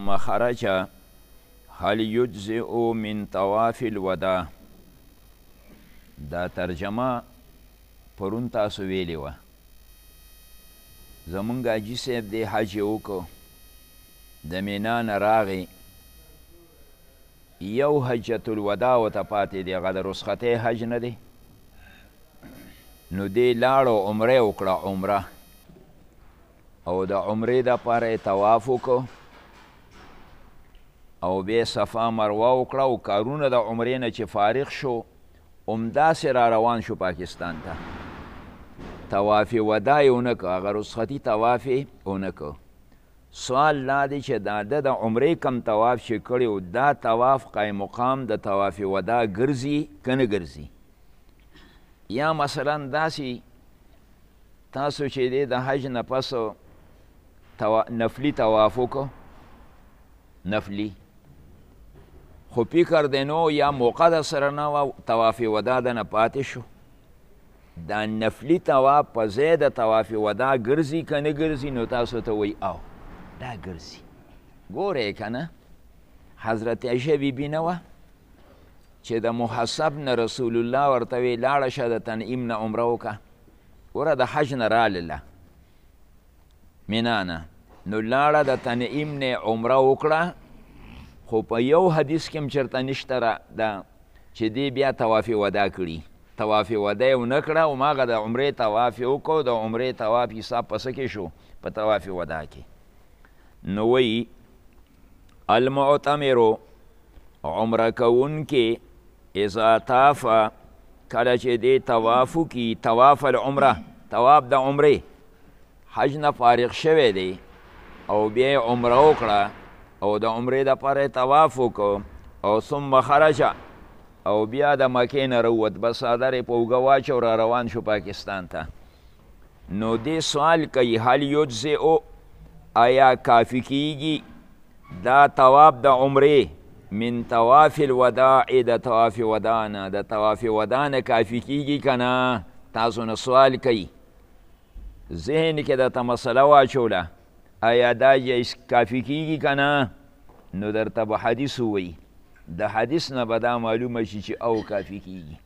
ثم خرج هل یجزئ من طواف الوداع. دا ترجمه پرون تاسو ویلې وه. زمونږ حاجي صاحب دی حج یې وکړو، د مینا نه راغی، یو حجة الوداع ورته پاتې دی، هغه د رخصتۍ حج نه دی. نو دی لاړو عمره یې وکړه، عمره، او د عمرې دپاره یې طواف وکړو او بیا صفا مروه وکړه او کارونه د عمرې نه چې فارغ شو همداسې را روان شو پاکستان ته. طواف وداع یې ونه که، هغه رخصتي طواف یې ونه که. سوال دا دی چې دا د عمرې کم طواف چې کړی و دا طواف قایم مقام د طواف وداع ګرځي که نه ګرځي؟ یا مثلا داسې تاسو چې دی د حج نه پس نفلي طواف وکړو، نفلي خو فکر دی نو یا موقع د سره نه وه طواف وداع دنه پاتې شو، دا نفلي طواف په ځای د طواف وداع ګرځي که نه ګرځي؟ نو تاسو ته وایي او دا ګرځي. ګورئ که نه حضرت عایشه بیبي نه وه چې د محسب نه رسول الله ورته وی لاړه شه د تنعیم نه عمره وکړه، ګوره د حج نه رالله مینا نه، نو لاړه د تنعیم نه عمره وکړه، خو په یو حدیث کې هم چېرته نشته ده چې دی بیا طواف وداع کړي. طواف وداع یې ونه کړه او هماغه د عمرې طواف یې وکړو، د عمرې طواف حساب په څه کې شو؟ په طواف وداع کې. نو وایي المعتمرو عمره کوونکې اذا طافه کله چې دی طواف وکړي، طواف العمره، طواف د عمرې، حج نه فارغ شوی دی او بیا یې عمره وکړه او د عمرې دپاره یې طواف وکړو او ثم خرج او بیا د مکې نه راووت، بس څادر یې په اوږه واچو را روان شو پاکستان ته. نو دې سوال کوي هل یجزئ، آیا کافي کیږي دا طواف د عمرې من طواف الوداع، د طواف وداع نه، د طواف وداع نه کافي کیږي که نه؟ تاسو نه سوال کوي، ذهن کې درته مسله واچوله آیا دا کافي کیږي که نه؟ نو درته به حدیث ووایي، د حدیث نه به دا معلومه شي چې او کافي کیږي.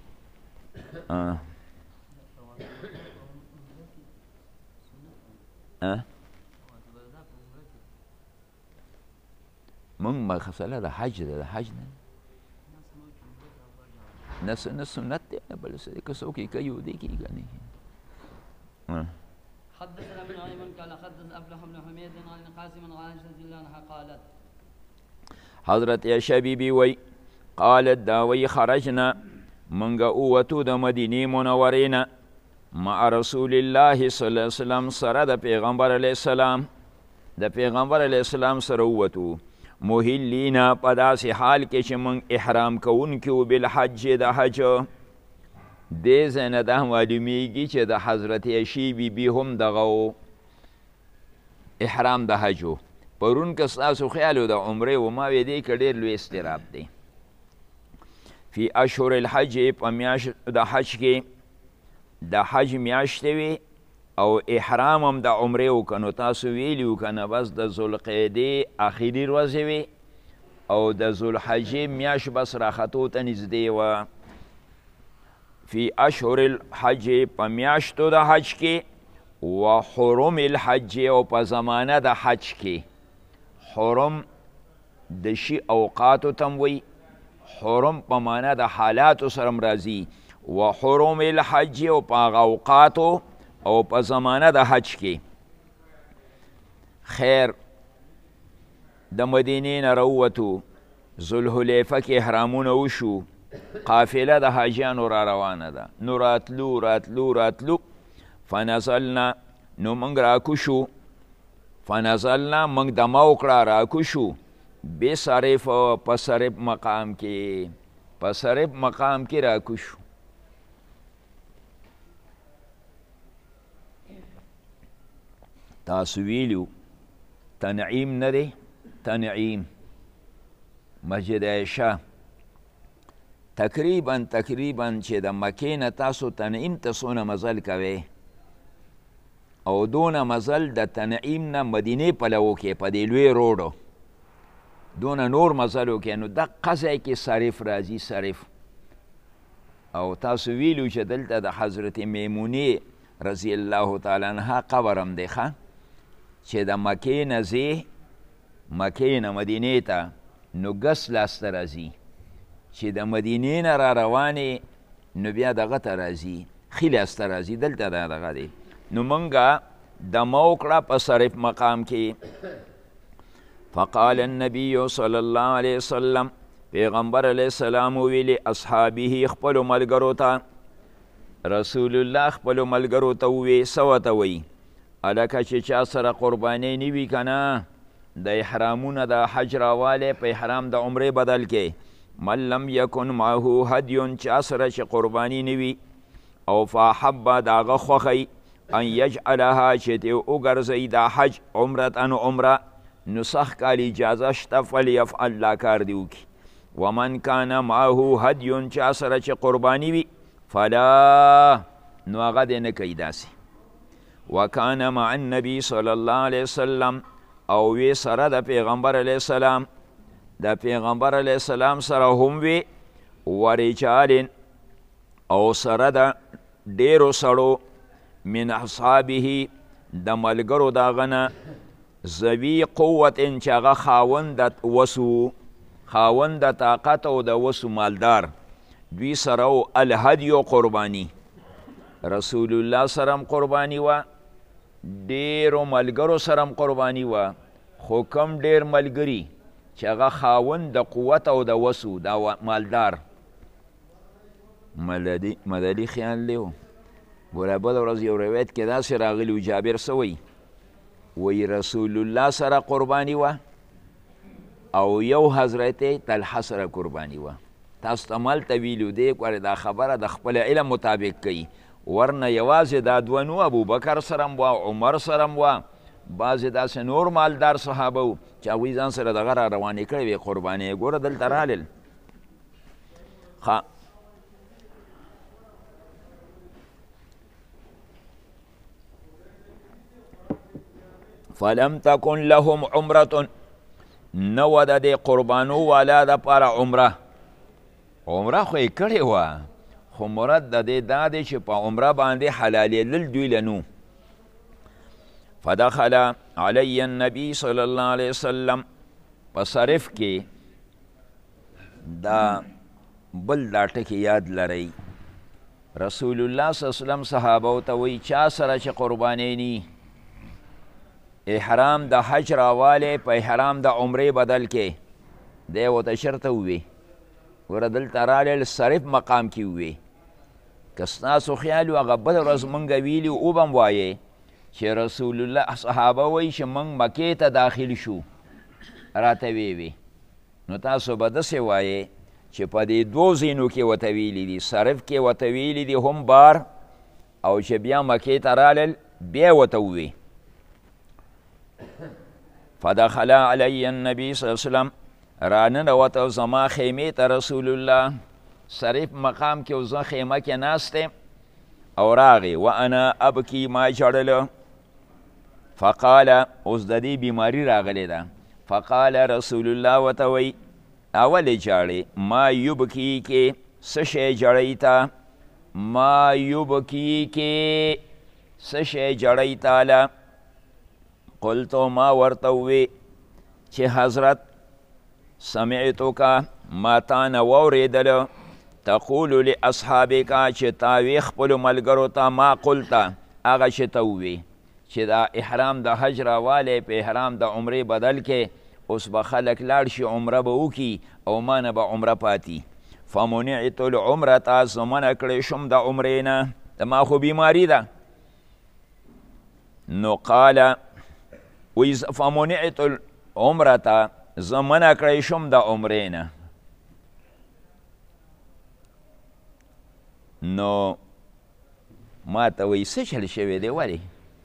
مونږ مسله د حج ده، د حج نه نه سنت دی نه بل څه دی، که څوک یې کوي او دی کېږي که نه. حدثنا ابن نعيم قال حدث افلح بن حميد عن قاسم عن عائشه رضي الله عنها قالت حضرت عائشه بیبي وی قالت دا وی خرجنا منګه اووتو د مدینې منورې نه مع رسول الله صلی الله علیه وسلم سره د پیغمبر علیه السلام، د پیغمبر علیه السلام سره ووتو مهلینا په داسې حال کې چې موږ احرام کوونکي وو بالحج د حج. دې ځای نه دا معلومیږي چې د حضرت عایشې بیبي هم دغه احرام د حج و. پرون که ستاسو خیال و د عمرې و ما وی دی که ډېر لوی استراب دی. فی اشهر الحج په میاشت د حج کې د حج میاشتې وي او احرام هم د عمرې وکړه. نو تاسو ویلي و که نه بس د ذوالقعدې اخري ورځې وي او د ذوالحجې میاشت بس راختو ته نږدې وه. فی اشهر الحج په میاشتو د حج کې و حرم الحج او په زمانه د حج کې. حرم د شي اوقاتو تم وی، حرم په معنا د حالاتو سره راځي، و حرم الحج او په هغه اوقاتو او په زمانه د حج کې. خیر د مدینې نه راووتو، ذوالحلیفه کې احرامونه وشو، قافله د حاجیانو را روانه ده، نو راتلو راتلو راتلو فنزلنا نو موږ راکوشو، فنزلنا موږ دمه وکړه راکوشو بصرف په صرف مقام کې، په صرف مقام کې راکوشو. تاسو ویلو تنعیم نه دی، تنعیم مسجد عایشه تقریبا چې د مکې نه تاسو تنعیم ته څونه مزل کوئ او دونه مزل د تنعیم نه مدینې پلو کې په دې لوی روډو دونه نور مزل وکړي نو دقه ځای کې صرف راځي صرف. او تاسو ویلو چې دلته د حضرت میمونې رضی الله تعالی عنها قبر هم دی ښه چې د مکې نه ځې مکې نه مدینې ته نو ګس لاسته راځي چې د مدینې نه را روانې نو بیا دغه ته راځي ښي لاسته راځي دلته دا دغه دی. نو موږ دمه وکړه په صرف مقام کې. فقال النبي صلی الله علیه وسلم پیغمبر علیه السلام ویلي اصحابه خپلو ملګرو ته رسول الله خپلو ملګرو ته ووی څه ورته وایي هلکه چې چا سره قربانۍ نه وي که نه د احرامونه د حج راوالی په احرام د عمرې بدل کې من لم یکن معه هدیون چا سره چې قرباني نه وي او فاحب د هغه خوښی ان یجعلها چې دې وګرځوي دا حج عمرتن عمره نو سخت کال اجازه شته فلیفعل دا کار دې وکړي. ومن کان معه هدیون چا سره چې قرباني وي فلا نو هغه دې نه کوي داسې. وکان مع النبي صلی الله علیه وسلم او وی سره د پیغمبر علیه السلام د پیغمبر علیه السلام سره هم وی ورجال او سره د ډیرو سړو من اصحابه د ملګرو د هغه نه ذوي قوت چې هغه خاوند د وسو خاوند د طاقت او د وسو مالدار دوی سره و الهدیو قربانی رسول الله سره هم قربانی وه ډیرو ملګرو سره هم قربانی وه خو کم ډیر ملګري چې هغه خاوند د قوت او د وسو دا مالدار مدلي خیال دی و ګوره بله ورځ یو روایت کې داسې راغلي و جابر څه وایي وی رسول الله سره قربانی وه او یو حضرت طلحه سره قربانی وه. تاسو ته مالته ویلو دی ګوره دا خبره د خپل علم مطابق کوي ورنه یوازې دا دوه نو ابوبکر سره هم وه عمر سره هم وه بعضې داسې نور مالدار صحابه و چې هغوی ځان سره دغه را روانې کړې وې قربانۍ ګوره دلته رالل. فلم تکن لهم عمرة نو د دې قربانو والا دپاره عمره خو یې کړې وه خو مراد د دې دا دی چې په عمره باندې حلالېدل دوی له نو. فدخل علی النبي صلی الله علیه وسلم په صرف کې دا بل دا ټکي یاد لرئ رسول الله صلی الله علیه وسلم صحابو ته وایي چا سره چې قربانۍ نی احرام د حج راوالی په احرام د عمرې بدل کې دی ورته شرطه ووی ګوره دلته رالل صرف مقام کې ووی که ستاسو خیال و هغه بله ورځ مونږ ویلي او به م وایې چې رسول الله صحابه وایي چې مونږ مکې ته داخل شو راته ویې نو تاسو به داسې وایې چې په دې دوو ځینو کې ورته ویلي دي صرف کې ورته ویلي دي هم بار او چې بیا مکې ته رالل بیا ورته ووی. فدخل علی النبی صلی الله علیه وسلم راننوته زما خیمې ته رسول الله صرف مقام کې زه خیمه کې ناست او راغی وانا ابکی ما ژړله فقال اوس د دې بیماري راغلی ده فقال رسول الله ورته وایي اولې ژاړې ما یبکیکې څه شی ژړی ته ما یبکیکې څه شی ژړی تاله قلتو ما ورته ووی چې حضرت سمعتک ما تا نه واورېدله تقول لاصحابک چې تا وی خپلو ملګرو ته ما قلته هغه چې ته ووی چې دا احرام د حج راوالی په احرام د عمرې بدل کې اوس به خلک لاړ شي عمره به وکړي او ما نه به عمره پاتې فمنعت العمرة زه منع کړی شم د عمرې نه د ما خو بیماري ده نو قال فمنعت العمرة زه منع کړی شم د عمرې نه نو ما ته وایي څه چل شوی دی ولې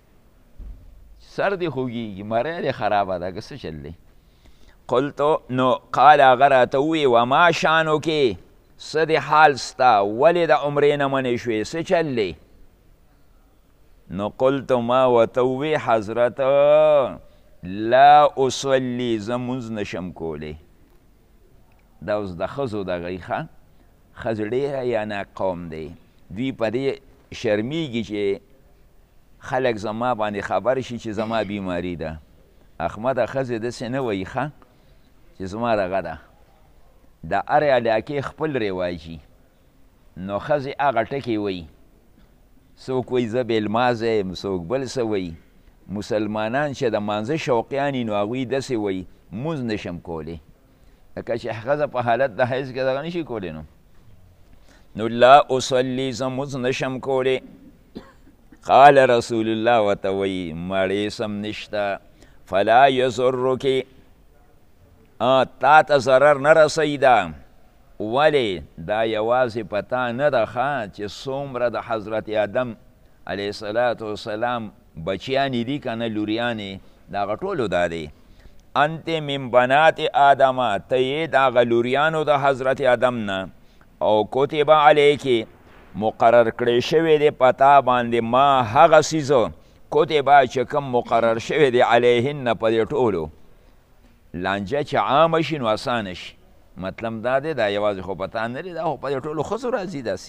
سر دی خوږیږي مرۍ دی خرابه ده که څه چل دی قلتو نو قال هغه راته ووایي وما شانو کې څه دی حال ستا ولې د عمرې نه منې شوې څه چل دی نو قلتو ما ورته ووایي حضرت لا اصلي زه مونځ نشم کولی. دا اوس د ښځو دغه یي ښه ښځې ډېره یا قوم دی دوی په دې شرمیږي چې خلک زما باندې خبر شي چې زما بیماری ده. احمده ښځې داسې نه وایي ښه چې زما دغه ده د هر علاقې خپل رواجي نو ښځې هغه ټکې وایي. څوک وایي زه بېلمازه یم، څوک بل څه وایي. مسلمانان چې د مانځه شوقیان نو هغوی داسې وایي مونځ نشم کولی لکه چې ښځه په حالت د حیض کې دغه نشي کولی نو لا اصلي زه مونځ نشم کولی. قال رسول الله ورته وایي مړې سم نشته فلا یضرک تا ته ضرر نه رسوي ده. ولې دا یوازې په تا نه ده ښه چې څومره د حضرت آدم علیه الصلاة والسلام بچیانې دي که نه لوریانې د هغه ټولو دا دی. انت من بنات آدمه ته یې د هغه لوریانو د حضرت آدم نه او کتب علیکې مقرر کړی شوی دی په تا باندې ما هغه څیزه کتبه چې کوم مقرر شوی دی علیهن په دې ټولو. لانجه چې عامه شي نو اسانه شي. مطلب دا دی دا یوازې خو په تا نه دی دا خو په دې ټولو ښځو راځي داسې.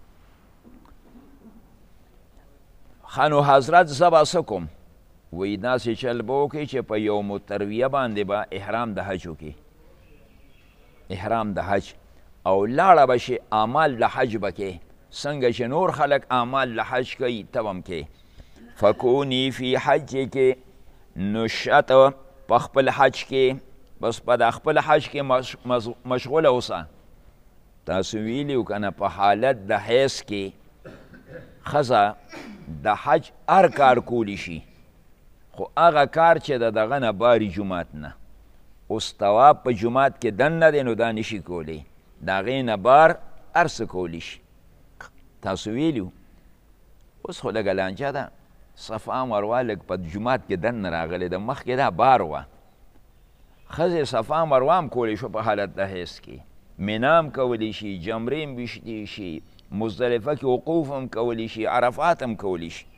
ښه نو حضرت زه به څه کوم وایي داسې چل به وکړي چې په یوم الترویه باندې به احرام د حج وکړي احرام د حج او لاړه به شي اعمال د حج به کې څنګه چې نور خلک اعمال د حج کوي ته به هم کې. فکونی فی حجک نو شته په خپل حج کې بس په د خپل حج کې مشغوله اوسه. تاسو ویلي و که نه په حالت د حیض کې ښځه د حج هر کار کولی شي خو هغه کار چې د دغه نه باري جومات نه اوس طواف په جومات کې دننه دی نو دا نشي کولی د هغې نه بار هر څه کولی شي. تاسو ویلي اوس خو لږه لانجه ده صفا مروه لږ په جومات کې دننه راغلی ده مخکې دا بار وه ښځې صفا مروه هم کولی شو په حالت د حیض کې منا هم کولی شي جمرې هم ویشتی شي مزدلفه کې وقوف هم کولی شي عرفات هم کولی شي.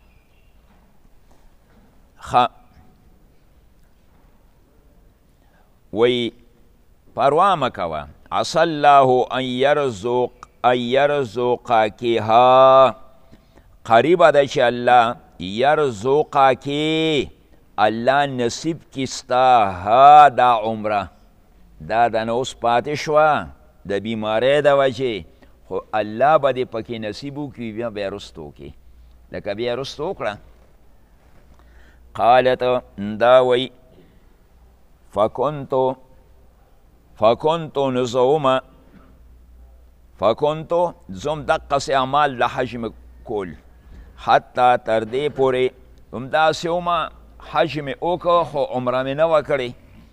وی پروا مه کوه عسى الله ان يرزقکها قریبه ده چې الله یرزقکی الله نصیب کی ستا ها دا عمره دا د نوس پاتې شوه د بیماری د وجې خو الله به دې پکې نصیب وکړي بیا بیا رسته وکړي لکه بیا رسته وکړه. قالت دا وی فکنتو نزوم فکنتو زم دقس اعمال د حج مې کول حتی تر دې پورې همداسې ومه حج مې وکړه خو عمره مې نه وه کړې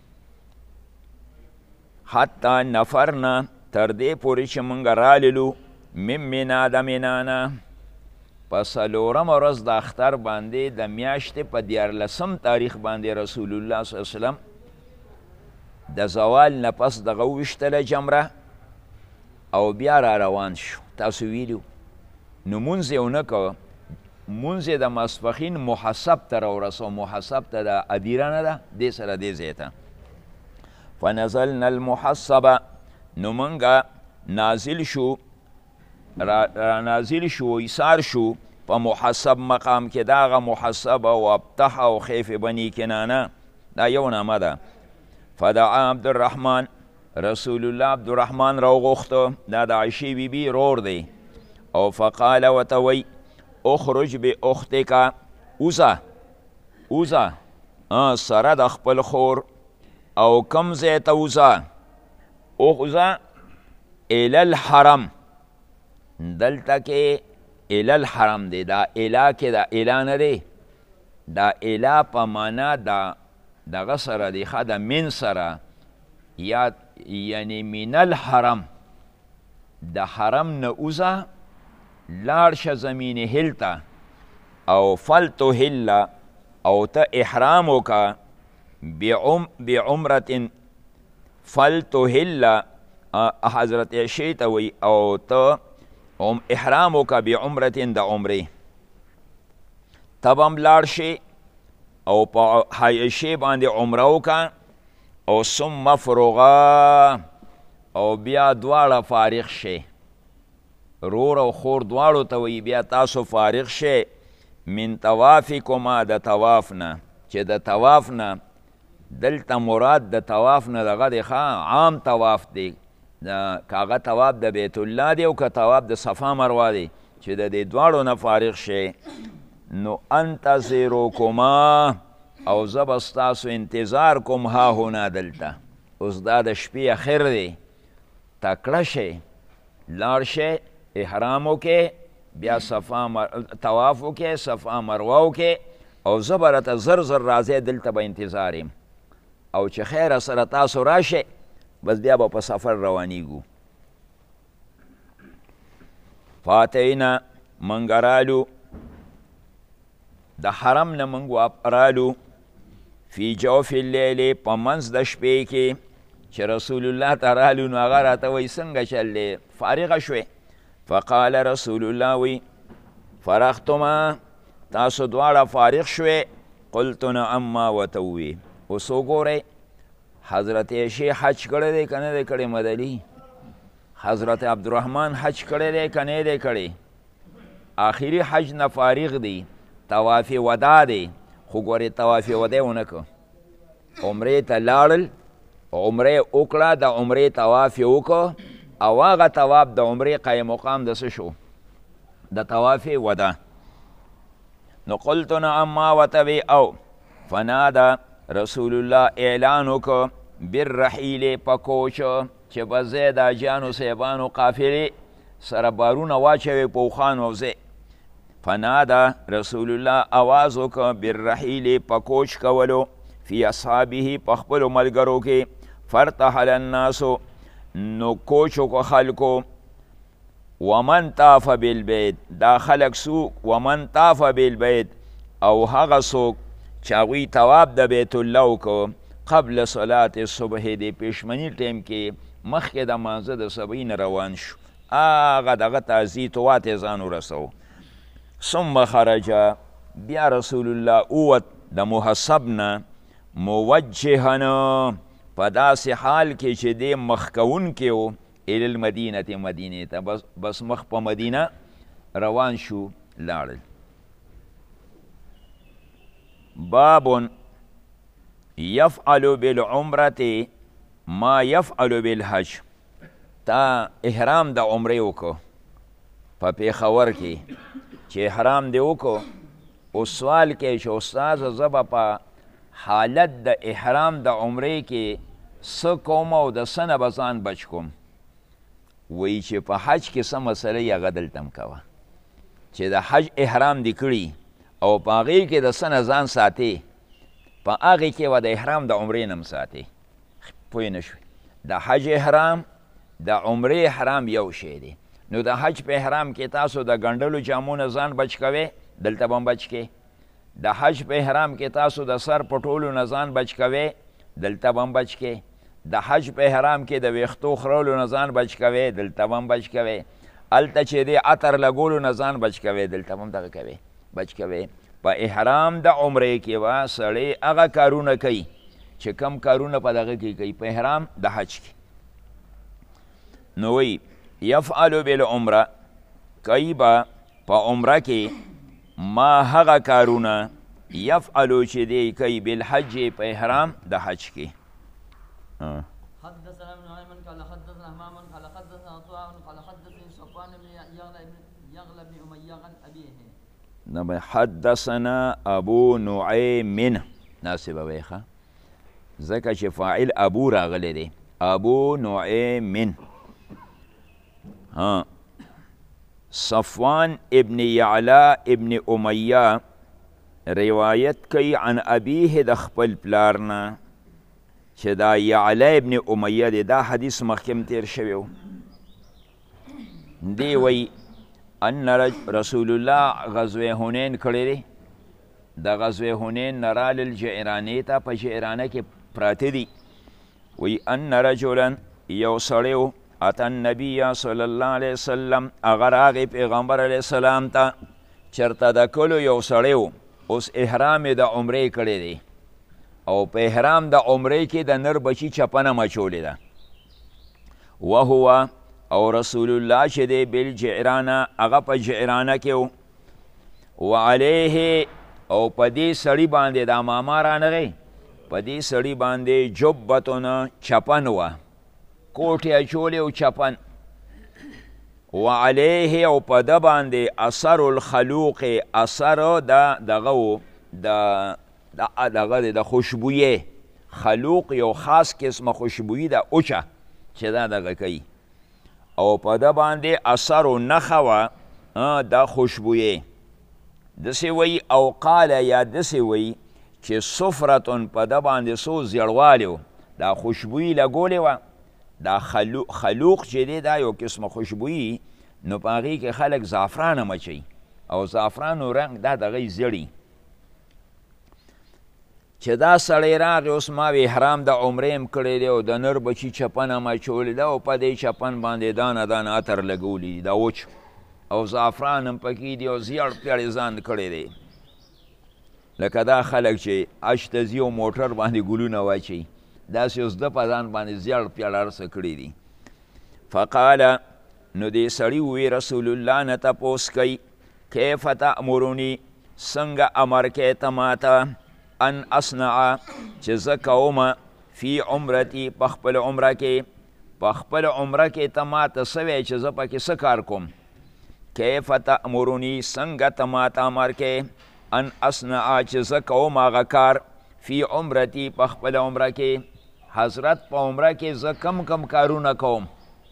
حتی نفرنا تر دې پورې چې موږ راللو من منا د منا نه په څلورمه ورځ د اختر باندې د میاشتې په 14 تاریخ باندې رسول الله صلی الله علیه وسلم د زوال نه پس دغه وویشتله جمره او بیا را روان شو. تاسو ویلو نو مونځ یې ونه کوه مونځ یې د ماسپښین محسب ته راورسو محسب ته د ادیره نه ده دې سره دې ځای ته فنزلنا المحسبه نو موږ نازل شو را نازل شو ایثار شو په محسب مقام کې دا هغه محسب او ابطح او خیف بني کنانه دا یو نامه ده. فدعا عبدالرحمن رسول الله عبدالرحمن راوغوښته دا د عایشې بیبي رور دی او فقال ورته وی اخرج باختک اوزه سره د خپل خور او کم ځای ته اوزه اوزه الی الحرم دلته کې الی الحرم دی دا اله کې دا اله نه دی دا اله په معنا دغه سره دی ښه د من سره یعنی من الحرم د حرم نه اوزه لاړ شه زمین هل ته او فلتهل او ته احرام وکه بعمرة فلتهل حضرت عائشې ته وی او ته احرام وکه بعمرة د عمرې ته به هم لاړ شي او په حایشې باندې عمره وکړه او ثم فرغا او بیا دواړه فارغ شي رور او خور دواړو ته وایي بیا تاسو فارغ شئ من طوافکما د طواف نه چې د طواف نه دلته مراد د طواف نه دغه دی عام طواف دی که هغه طواف د بیت الله دی او که طواف د صفا مروه دی چې د دې دواړو نه فارغ شئ نو انتظروکما او زه به ستاسو انتظار کوم هاهنا دلته اوس دا د شپې اخر دی تکړه شئ لاړ شئ احرام وکې بیا طواف وکې صفا مروه وکې او زه به راته زر زر راځئ دلته به انتظار یم او چې خیره سره تاسو راشئ بس بیا به په سفر روانیږو فاتینا منګ رالو د حرم نه منګ رالو فی جوف اللیل په منځ د شپې کې چې رسول الله ته رالو نو هغه راته وایي څنګه چل دی فارغه شوې فقال رسول الله وی فرختما تاسو دواړه فارغ شوې قلت نعم ما ورته ووی اوس وګورئ حضرت عایشې حج کړی دی که نه دی کړی مدلي حضرت عبدالرحمن حج کړی دی که نه دی کړی آخري حج نه فارغ دی طواف ودا دی خو ګورې طواف ودا یې ونه کړ عمرې ته لاړل عمرې وکړه د عمرې طواف یې وکړ او هغه طواف د عمرې قایم مقام د څه شو د طواف ودا نو قلت نعم ما ورته وی او فناده رسول الله اعلان وکړ بالرحیل په کوچ چې به ځای د حاجیانو صاحبانو قافلې سره بارونه واچوي په اوښانو او ځای فناده رسول الله آواز وکړ بالرحیل په کوچ کولو فی اصحابه په خپلو ملګرو کې فرتحل الناسو نو کوچ وکړو خلکو ومن طاف بالبیت دا خلک څوک ومن طاف بالبیت او هغه څوک چې هغوی طواف د بیت الله وکړو قبل صلات الصبح د پیشمني ټیم کې مخکې د مانځه د سبعین روان شو هغه دغه ته زیتوات یې ځان ورسو ثم خرج بیا رسول الله اوت د محصب نه موجهن په داسې حال کې چې دی مخ کوونکی و الی المدینة مدینې ته بس مخ په مدینه روان شو لاړل باب یفعل بالعمرة ما یفعل بالحج تا احرام د عمرې وکړو په پیښور کې چې احرام دی وکړو او سوال کې چې استاذ زه به په حالت د احرام د عمرې کې څه کوم او د څه نه به ځان بچ کوم وایي چې په حج کې څه مسله یې هغه دلته هم کوه چې د حج احرام دې کړي او په هغې کې د څه نه ځان ساتې په هغې کې به د احرام د عمرې نه هم ساتې پوه نه شوې د حج احرام د عمرې احرام یو شی دی نو د حج په احرام کې تاسو د ګنډلو جامو نه ځان بچ کوئ دلته به هم بچ کې د حج په احرام کې تاسو د سر پټولو نه ځان بچ کوئ دلته به هم بچ کې د حج په احرام کې د ویښتو خرولو نه ځان بچ کوئ دلته به هم بچ کوئ هلته چې دی عطر لګولو نه ځان بچ کوئ دلته به هم دغه کوئ بچ کوئ په احرام د عمرې کې به سړی هغه کارونه کوي چې کم کارونه په دغه کې کوي په احرام د حج کې نو وی یفعل بالعمره کوي به په عمره کې ما هغه کارونه یفعلو چې دی کوي بالحج په احرام د حج کې حدثنا ابن نعيم قال حدثنا همام قال حدثنا عطاء قال حدثني صفوان بن يغلى بن أمية عن أبيه حدثنا ابو نعيم ناسب ویخه ځکه چې فاعل ابو راغلی دی ابو نعيم صفوان ابن یعلا ابن امیه روایت کوي عن ابیه د خپل پلارنه چې دا یعلا ابن امیه دی دا حدیث مخکې تیر شوی و دی وی ان رسول الله غزوه هنین کړی دی د غزوه هنین نه رالل جعرانې ته په جعرانه کې پراته دي وی ان رجلا یو سړی و اتی النبی صلی الله علیه وسلم هغه راغی پیغمبر علیه السلام ته چېرته د کلو یو سړی و اوس احرام د عمرې کړی دی او په احرام د عمرې کې د نر بچي چپنه مچولې ده وهو او رسول الله چې دی بالجعرانه هغه په جعرانه کې و وعلیه او په دې سړي باندې دا ماما رانغی په دې سړي باندې جبتون چپن وه کوټ یې اچولی او چپن وعلیه او په ده باندې اثر الخلوق اثر دغه و د خوشبویې خلوق یو خاص قسمه خوشبویي ده اوچه چې دا دغه کوي او په ده باندې اثر و نښه وه د خوشبویې داسې وی او قاله یا داسې وی چې صفرتون په ده باندې څو زیړوالی و دا خوشبویي لګولې وه دا خلوق چې دی دا یو قسمه خوشبویي نو په هغې کې خلک زعفرانه مچوي او زعفرانو رنګ دا دغه زیړي چې دا سړی راغی اوس ما وی احرام د عمرې هم کړی دی او د نر بچي چپن هم اچولی ده او په دې چپن باندې دانه دانه عطر لګولی دي دا وچ او زعفران هم پکې دي او زیړ پیړې ځان کړی دی لکه دا خلک چې حج ته ځي او موټر باندې ګلونه واچوي داسې اوس ده په ځان باندې زیړ پیړه هر څه کړي دي فقاله نو دې سړي ووی رسول الله نه تپوس کوي کیف تأمروني څنګه امر کوې ته ماته ان اصنع چې زه کومه فی عمرتي په خپل عمره کې په خپل عمره کې ته ماته څه وی چې زه پکې څه کار کوم کیف تأمروني څنګه ته ماته امر کوې ان اصنع چې زه کوم هغه کار فی عمرتي په خپل عمره کې حضرت په عمره کې زه کم کم کارونه کوم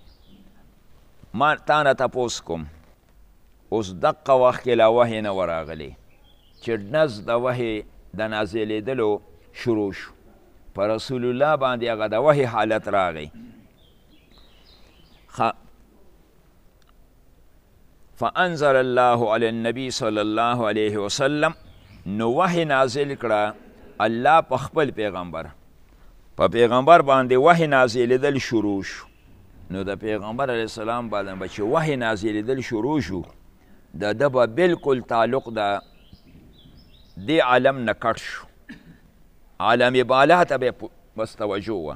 ما تا نه تپوس کوم اوس دقه وخت کې لا وحی نه ورغلی چې نز د وحی د نازلېدلو شروع شو په رسول الله باندې هغه د وحی حالت راغی فانزل الله علی النبی صلی الله علیه وسلم نو وحی نازل کړه الله په خپل پیغمبر په پیغمبر باندې وحی نازلېدل شروع شو نو د پیغمبر علیه السلام باندې چې وحی نازلېدل شروع شو د ده به بلکل تعلق د دې عالم نه کټ شو عالم بالا ته به بس توجه وه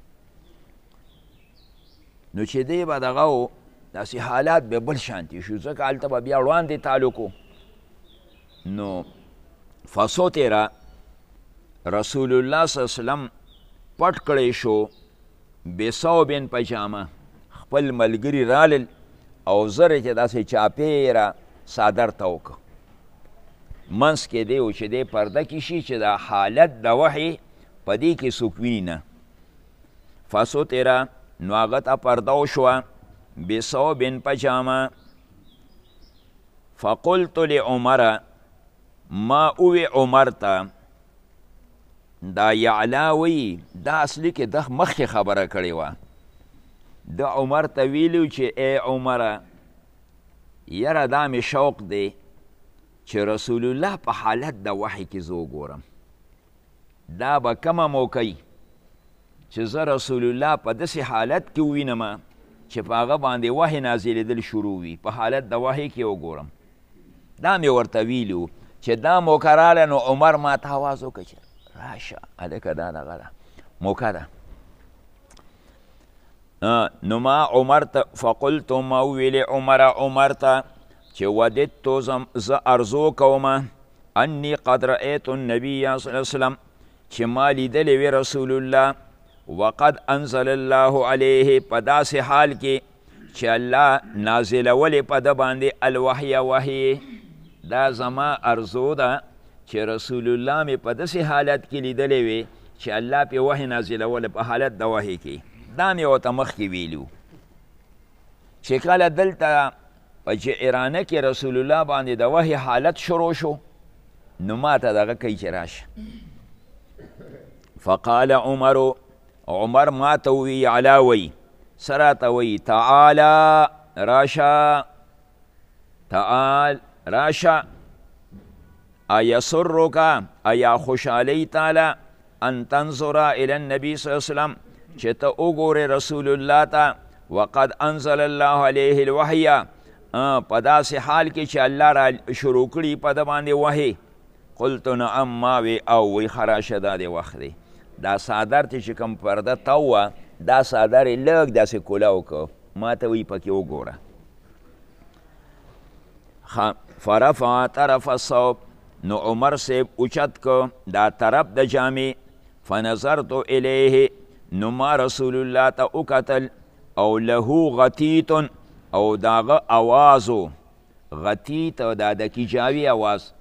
نو چې دی به دغه و داسې حالات به بل شانتي شو ځکه هلته به بیا وړاندې تعلق و نو فسطر رسول الله صلی الله علیه وسلم پټ کړی شو بثوب پجامه خپل ملګري رالل او زر چې داسې چاپیره صادر ته وکړه منځ کې دی و چې دی پرده کې شي چې دا حالت د وحی په دې کې څوک ویني نه فسطر نو هغه ته پرده وشوه بثوب پجامه فقلت لعمر ما اوی عمر ته دا یعلاوی دا اصلی کې د مخکې خبره کړې وه د عمر ته ویلو چې ای عمره یره دا مې شوق دی چې رسول الله په حالت د وحی کې زه وګورم دا به کمه موقعی چې زه رسول الله په داسې حالت کې ووینم چې په هغه باندې وحی نازلېدل شروع وي په حالت د وحی کې وګورم دا مې ورته ویلو چې دا موقع راله نو عمر ما ته آواز وکړه چې راشه هلکه دا دغه ده موقع ده نو ما عمر ته فقلت ما وویلې عمر ته چې وددتو زه ارزو کومه انی قد رأیت النبي صلی الله وسلم چې ما لیدلی وی رسول الله وقد انزل الله علیه په داسې حال کې چې الله نازلولی په ده باندې الوحی وحی دا زما ارزو ده چې رسول الله مې په داسې حالت کې لیدلی وی چې الله پې وحی نازلولی په حالت د وحی کې دا مې ورته مخکې ویلو چې کله دلته په جعرانه کې رسول الله باندې د وحی حالت شروع شو نو ما ته دغه کوي چې راشه فقال عمر ما ته وی علاوی سراته وی تعالی راشا تعال راشا ایسرک ایا خوشحالی تعالی ان تنظر الی النبی صلی الله علیه وسلم چې ته وګورې رسول الله ته وقد انزل الله علیه الوحی په داسې حال کې چې الله را شروع کړي په ده باندې وحی قلتو نعم ما وی او وی خراشه دا دی وخت دی دا صادر تی چې کوم پرده تاو وه دا صادر یې لږ داسې کولاو که ما ته وی پکې وګوره فرفع طرف الصوب نو عمر صاحب اوچت که دا طرف د جامې فنظرت الیه نو ما رسول الله ته وکتل او له غتیت او داغه اوازو غتیت دا د کیجاوي اواز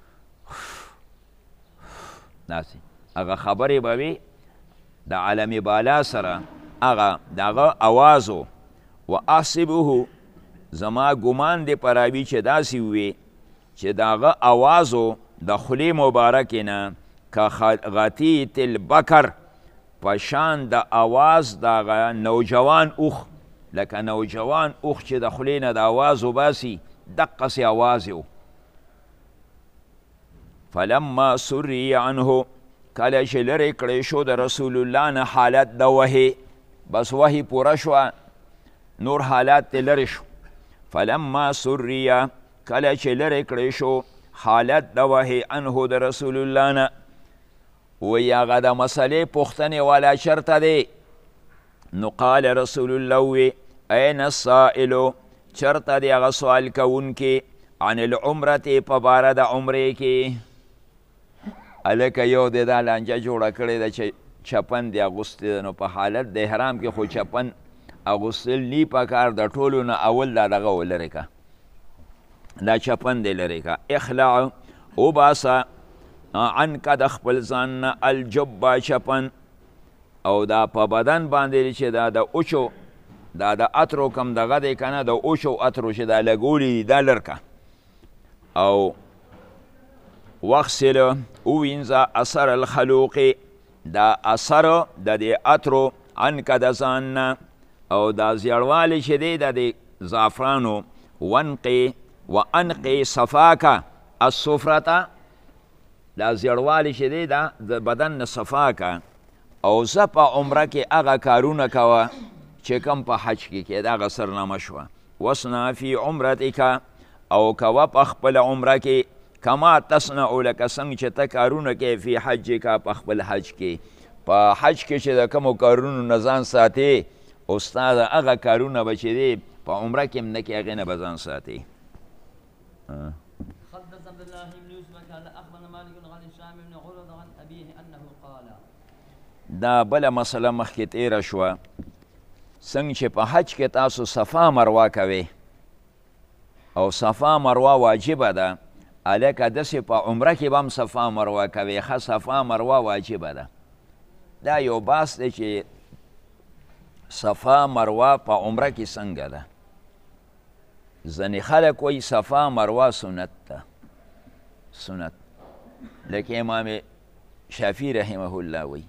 داسې هغه خبرې به وي د عالم بالا سره هغه داغه اوازو و احسبه زما ګمان دی پراوي چې داسې وي چې داغه اوازو د خولې مبارکې نه که غتیت البکر پشان د آواز داغه نوجوان اوخ لکه نوجوان اوخ چې د خولې نه د آواز وباسي دقسې آواز یو فلما سری عنه کله چې لرې کړی شو د رسول الله نه حالت د وحی بس وحی پوره شوه نور حالات ته لرې شو فلما سری کله چې لرې کړی شو حالت د وحی عنه د رسول الله نه وی هغه د مسئلې پوښتنې والا چرته دی نو قال رسول الله وی این السائلو چرته دی هغه سوال کوونکي عن العمرة په باره د عمرې کې هلکه یو دی دا لانجه جوړه کړې ده چې چپن دی اغوستی ده نو په حالت د احرام کې خو چپن اغوستل نی پکار د ټولو نه اول دا دغه ولرې که دا چپن دی لرې که اخلع وباسه عنکه د خپل ځان نه الجبه چپن او دا په بدن باندې چې دا د اوچو دا د عطرو کم دغه دی که نه د اوچو عطرو چې دا لګولي دي دا لرکه او وغسل ووینځه اثر الخلوق دا اثر د دې عطرو عنکه د ځان نه او دا زیړوالی چې دی د دې زعفرانو وانقي صفاکه السفرته دا زیړوالی چې دی دا د بدن نه صفا که او زه په عمره کې هغه کارونه کوه چې کم په حج کې کې دغه سرنامه شوه وصنع فی عمرتک او کوه په خپل عمره کې کما تصنع لکه څنګه چې ته کارونه کوې فی حجک په خپل حج کې په حج کې چې د کومو کارونو نه ځان ساتې استاد هغه کارونه به چې دی په عمره کې هم نه کې هغې نه به ځان ساتې حدث عبد الله بن يوسف قال اخبرنا مالك عن هشام بن عروه عن ابيه انه قال دا بله مسله مخکې تیره شوه څنګه چې په حج کې تاسو صفا مروه کوئ او صفا مروه واجبه ده هلکه داسې په عمره کې به هم صفا مروه کوئ ښه صفا مروه واجبه ده دا یو باس دی چې صفا مروه په عمره کې څنګه ده ځینې خلک وایي صفا مروه سنت ده سنت لکه امام شافعي رحمه الله وایي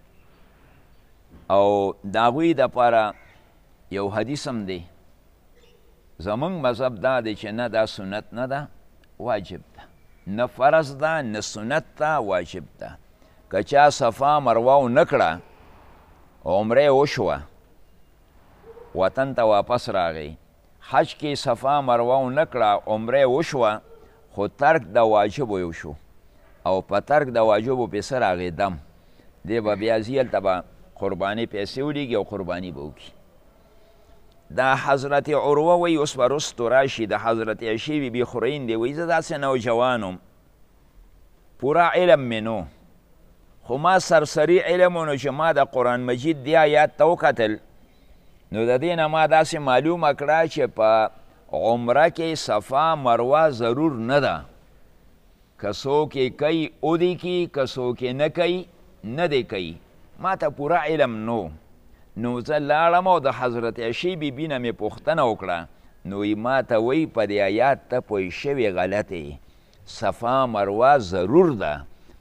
او د هغوی دپاره یو حدیث هم دی زمونږ مذهب دا دی چې نه دا سنت نه ده واجب ده نه فرض ده نه سنت ده واجب ده که چا صفا مروه ونه کړه عمره وشوه وطن ته واپس راغی حج کې صفا مروه ونه کړه عمره وشوه خو ترک د واجبو یو شو او په ترک د واجبو پسې راغی دم دی به بیا ځي هلته به قرباني پیسې ولیږي او قرباني به وکړي دا حضرت عروه وی اوس به رستو راشي د حضرت عایشې بیبي خورین دی وی زه داسې نوجوانم پوره علم مې نو خو ما سرسري علم نو چې ما د قرآن مجید دی آیات ته وکتل نو د دې نه ما داسې معلومه کړه چې په عمره کې صفا مروه ضرور نه ده که څوک یې کوي او دی کوي که څوک یې نه کوي نه دی کوي ما ته پوره علم نو زه لاړم او د حضرت عایشې بیبي نه مې پوښتنه وکړه نو ما ته وایي په دې آیات ته پوه شوې غلطې صفا مروه ضرور ده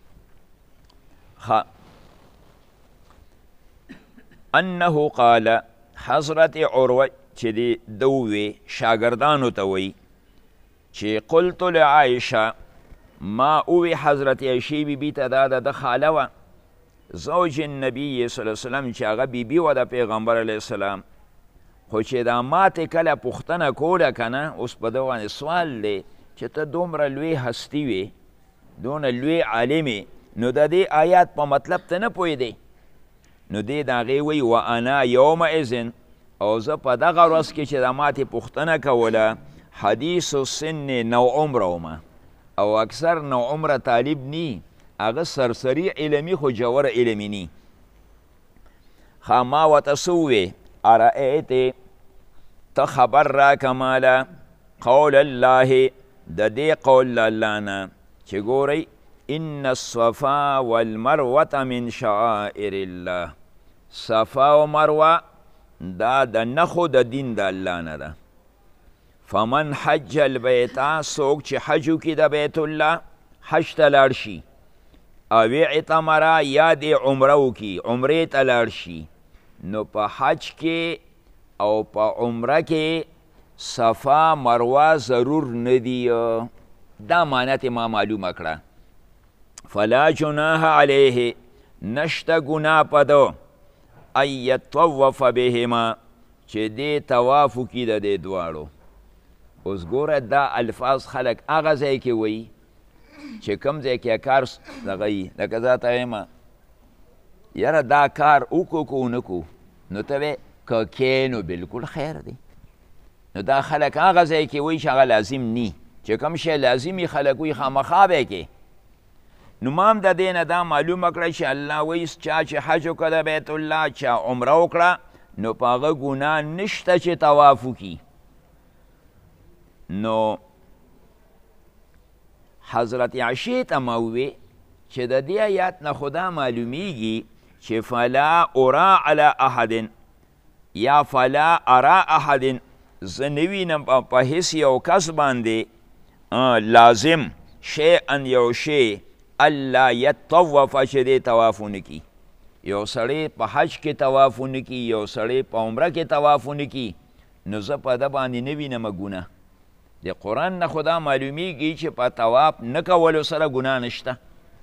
انه قال حضرت عروه چې دی ده ووی شاګردانو ته وی چې قلت لعایشه ما اوی حضرت عایشې بیبي ته دا د خاله وه زوج النبی صلی الله علیه وسلم چې هغه بیبي وه د پیغمبر علیه السلام خو چې دا ماتې کله پوښتنه کوله که نه اوس په ده باندې سوال دی چې ته دومره لوی هستي وې دونه لوی عالمې نو د دې آیات په مطلب ته نه پوهېدی نو دې د هغې وایي وانا یومئذ او زه په دغه ورځ کې چې د ماتې پوښتنه کوله حدیث السن نوعمره ومه او اکثر نوعمره طالب نی هغه سرسري علمي خو جوره علمي نی ما ورته څه ووې ارأیتې ته خبر راکه ماله قول الله د دې قول د الله نه چې ګورئ ان الصفا والمروة من شعائر الله صفا و مروه دا د نخو د دین د الله نه ده فمن حج البیتا څوک چې حج وکړي د بیت الله حج ته لاړ شي او اعتمره یا دې عمره وکړي عمرې ته لاړ شي نو په حج کې او په عمره کې صفا مروه ضرور نه دي دا معنی ته ما معلومه کړه فلا جناح علیه نشته ګناه په ده ان یطوف بهما چې دې طواف وکړي د دې دواړو اوس ګوره دا الفاظ خلک هغه ځای کې وایي چې کوم ځای کې کار دغه وي لکه زه ته وایم یاره دا کار وکړو که ونه کړو نو ته وې که کې نو بلکل خیر دی نو دا خلک هغه ځای کې وایي چې هغه لازم نی چې کوم شی لازمي خلک وایي خامخا به کې نو ما هم د دې نه دا معلومه کړه چې الله وایي چا چې حج وکړه د بیت الله چا عمره وکړه نو په هغه ګناه نشته چې طواف وکړي نو حضرت عایشې ته ما ووې چې د دې آیات نه خو دا معلومیږي چې فلا ارا علی احد یا فلا ارا احد زه نه وینم په هیڅ یو کس باندې لازم شیئا یو شی الله یطوف چې دې طواف ونه کړي یو سړی په حج کې طواف ونه کړي یو سړی په عمره کې طواف ونه کړي نو زه په ده باندې نه وینم ګناه د قرآن نه خو دا معلومیږي چې په طواف نه کولو سره ګناه نشته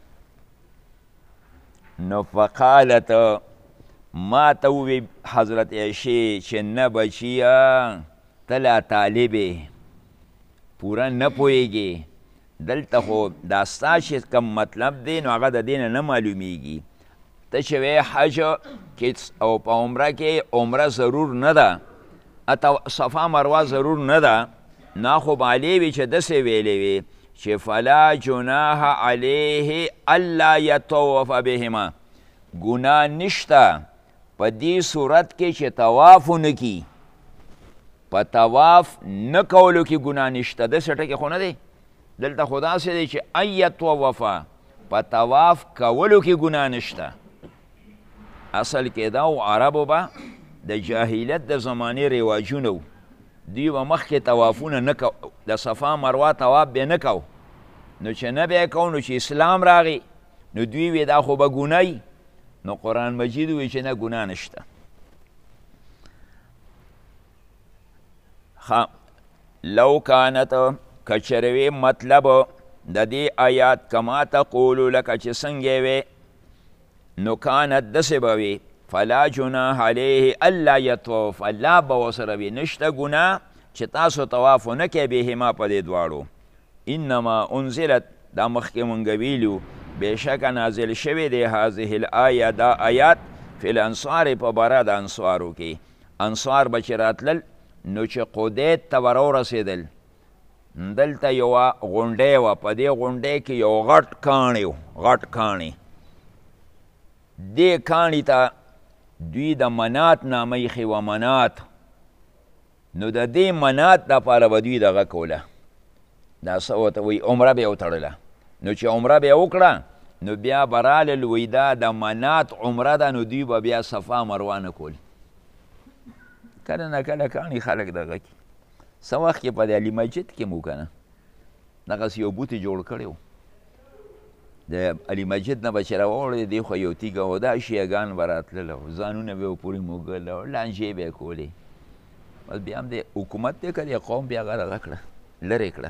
نو فقالت ما ته ووی حضرت عایشې چې نه بچیه ته لا طالبې پوره نه پوهېږې دلته خو دا ستا چې کوم مطلب دی نو هغه د دې نه معلومیږي ته چې وی حج او په عمره کې عمره ضرور نه ده صفا مروه ضرور نه ده نا خو بالی وی چې دسې ویلې وی چې فلا جناح علیه الا یطوف بهما ګناه نشته په دې صورت کې چې طواف ونه کي په طواف نه کولو کې ګناه نشته داسې ټکې خو نه دی دلته خو داسې دی چې ان یطوف په طواف کولو کې ګناه نشته اصل کې دا و عربو به د جاهلیت د زمانې رواجونه و دوی به مخکې طوافونه نه کو د صفا مروه طواف به نه کو نو چې نه به یې کو نو چې اسلام راغی نو دوی وی دا خو به ګناه نو قرآن مجید وی چې نه ګناه نشته لو کانت کچروی مطلب د دې آیات کما تقولو لکه چې څنګه وی نو کانت داسې به وي فلا جناح علیه الا یطوف الله به ورسره وي نشته ګناه چې تاسو طواف ونه کوئ بهما په دې دواړو انما انزلت دا مخکې مونږ ویلو بېشکه نازل شوی دی هذه الآیه دا آیات فی الانصار په باره د انصارو کې انصار به چې راتلل نو چې قدید ته ورورسېدل دلته یوه غونډۍ وه په دې غونډۍ کې یو غټ کاڼی و غټ کاڼی دې کاڼي ته دوی د منات نامه ایښې وه منات نو د دې منات دپاره به دوی دغه کوله دا څه ورته وایي عمره به یې وتړله نو چې عمره به یې وکړه نو بیا به رالل وایي دا د منات عمره ده نو دوی به بیا صفا مروه نه کول کله نه کله کاڼي خلک دغه کي څه وخت کې په د علي مسجد کې مو که نه دغسې یو بوټي جوړ کړی و د علي مسجد نه به چې راوړی دی خو یو تیږه و دا شیګان به راتلله ځانونه به یې پورې موږل او لانجې به یې کولې بس بیا هم د حکومت دی که د قوم بیا هغه دغه کړه لرې کړه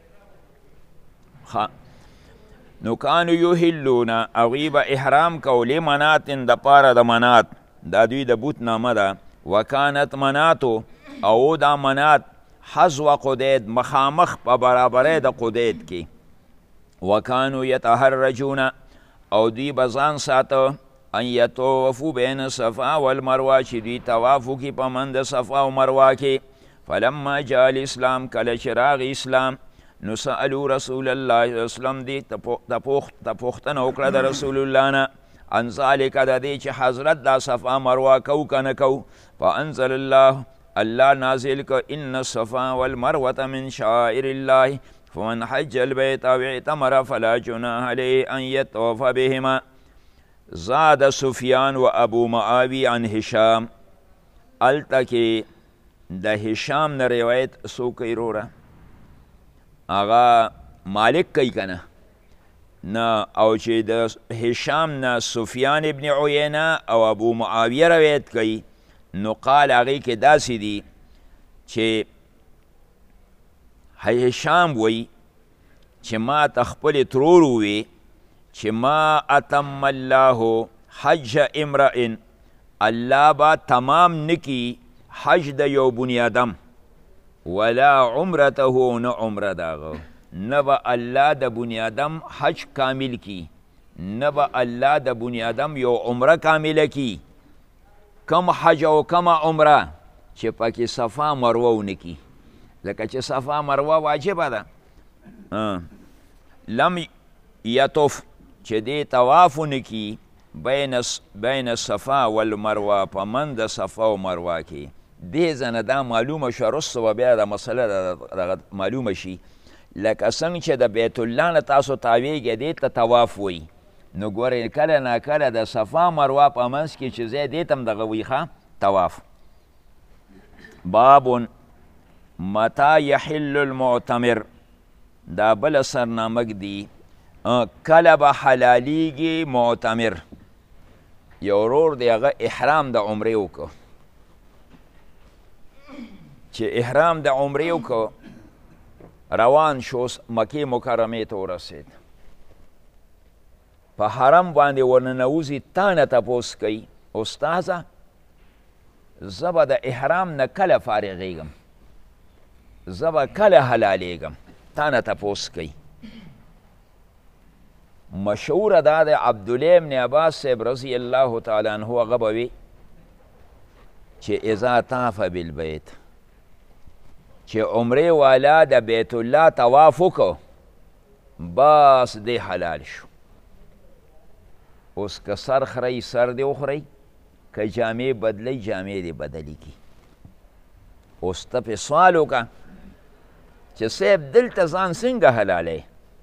نو کانو یحلون هغوی به احرام کو لمناتن دپاره د منات دا دوی د بوت نامه ده وکانت مناتو او دا منات حذو قدید مخامخ په برابرۍ د قدید کې وکانو یتحرجون او دوی به ځان ساته ان یطوفو بین صفا والمروه چې دوی طواف وکړي په منځ د صفا او مروه کې فلما جاء الاسلام کله چې راغی اسلام نو سألو رسول الله صلی الله علیه وسلم دی تپوښتنه وکړه د رسول الله نه عن ذلک د دې چې حضرت دا صفا مروه کو که نه کو فانزل الله نازل که ان الصفا والمروة من شعائر الله فمن حج البيت او اعتمر فلا جناح عليه ان يطوف بهما زاد سفیان و ابو معاوی عن هشام الته کې د هشام نه روایت څوک کوي وروره هغه مالک کوي که نه او چې د هشام نه سفیان ابن عینه او ابو معاویه روایت کوي نو قال هغې کې داسې دي چې هشام وی چې ما ته خپل ترور ووی چې ما اتم الله حج امرئ الله با تمام نکی حج د یو بنیادم ولا عمرته نه عمره داغه نه به الله د بنیادم حج کامل کی نه به الله د بنیادم یو عمره کامله کی کم حج او کم عمره چې پکې صفا مروه ونکي ځکه چې صفا مروه واجبه ده لم یطف چې دې طواف ونکي بین صفا والمروه په منځ د صفا او مروه کې دې ځنه دا معلومه شوه رسته به بیا دا مسله معلومه شي لکه څنګه چې د بیت الله نه تاسو تاویږئ دې ته طواف وایي نو ګورئ کله ناکله د صفا مروه په منځ کې چې ځای دې ته هم دغه وایي ښه طواف باب متى يحل المعتمر دا بل سرنامک دی کله به حلالیږي معتمر یو ورور دی هغه احرام د عمرې وکړو چې احرام د عمرې وکړو روان شو مکې مکرمې ته ورسېد په حرم باندې ورننوځي تا نه تپوس کوي استاذه زه به د احرام نه کله فارغېږم زه به کله حلالیږم تا نه تپوس کوي مشهوره دا د عبدالله ابن عباس صاحب رضی الله تعالی عنه هغه به وي چې اذا طاف بالبیت چې عمرې والا د بیت الله طواف وکړو بس دی حلال شو اوس که سر خورئ سر دی وخورئ که جامې بدلی جامې دی بدلی کی اوس ته پې سوال وکړه چې صاحب دلته ځان څنګه حلالی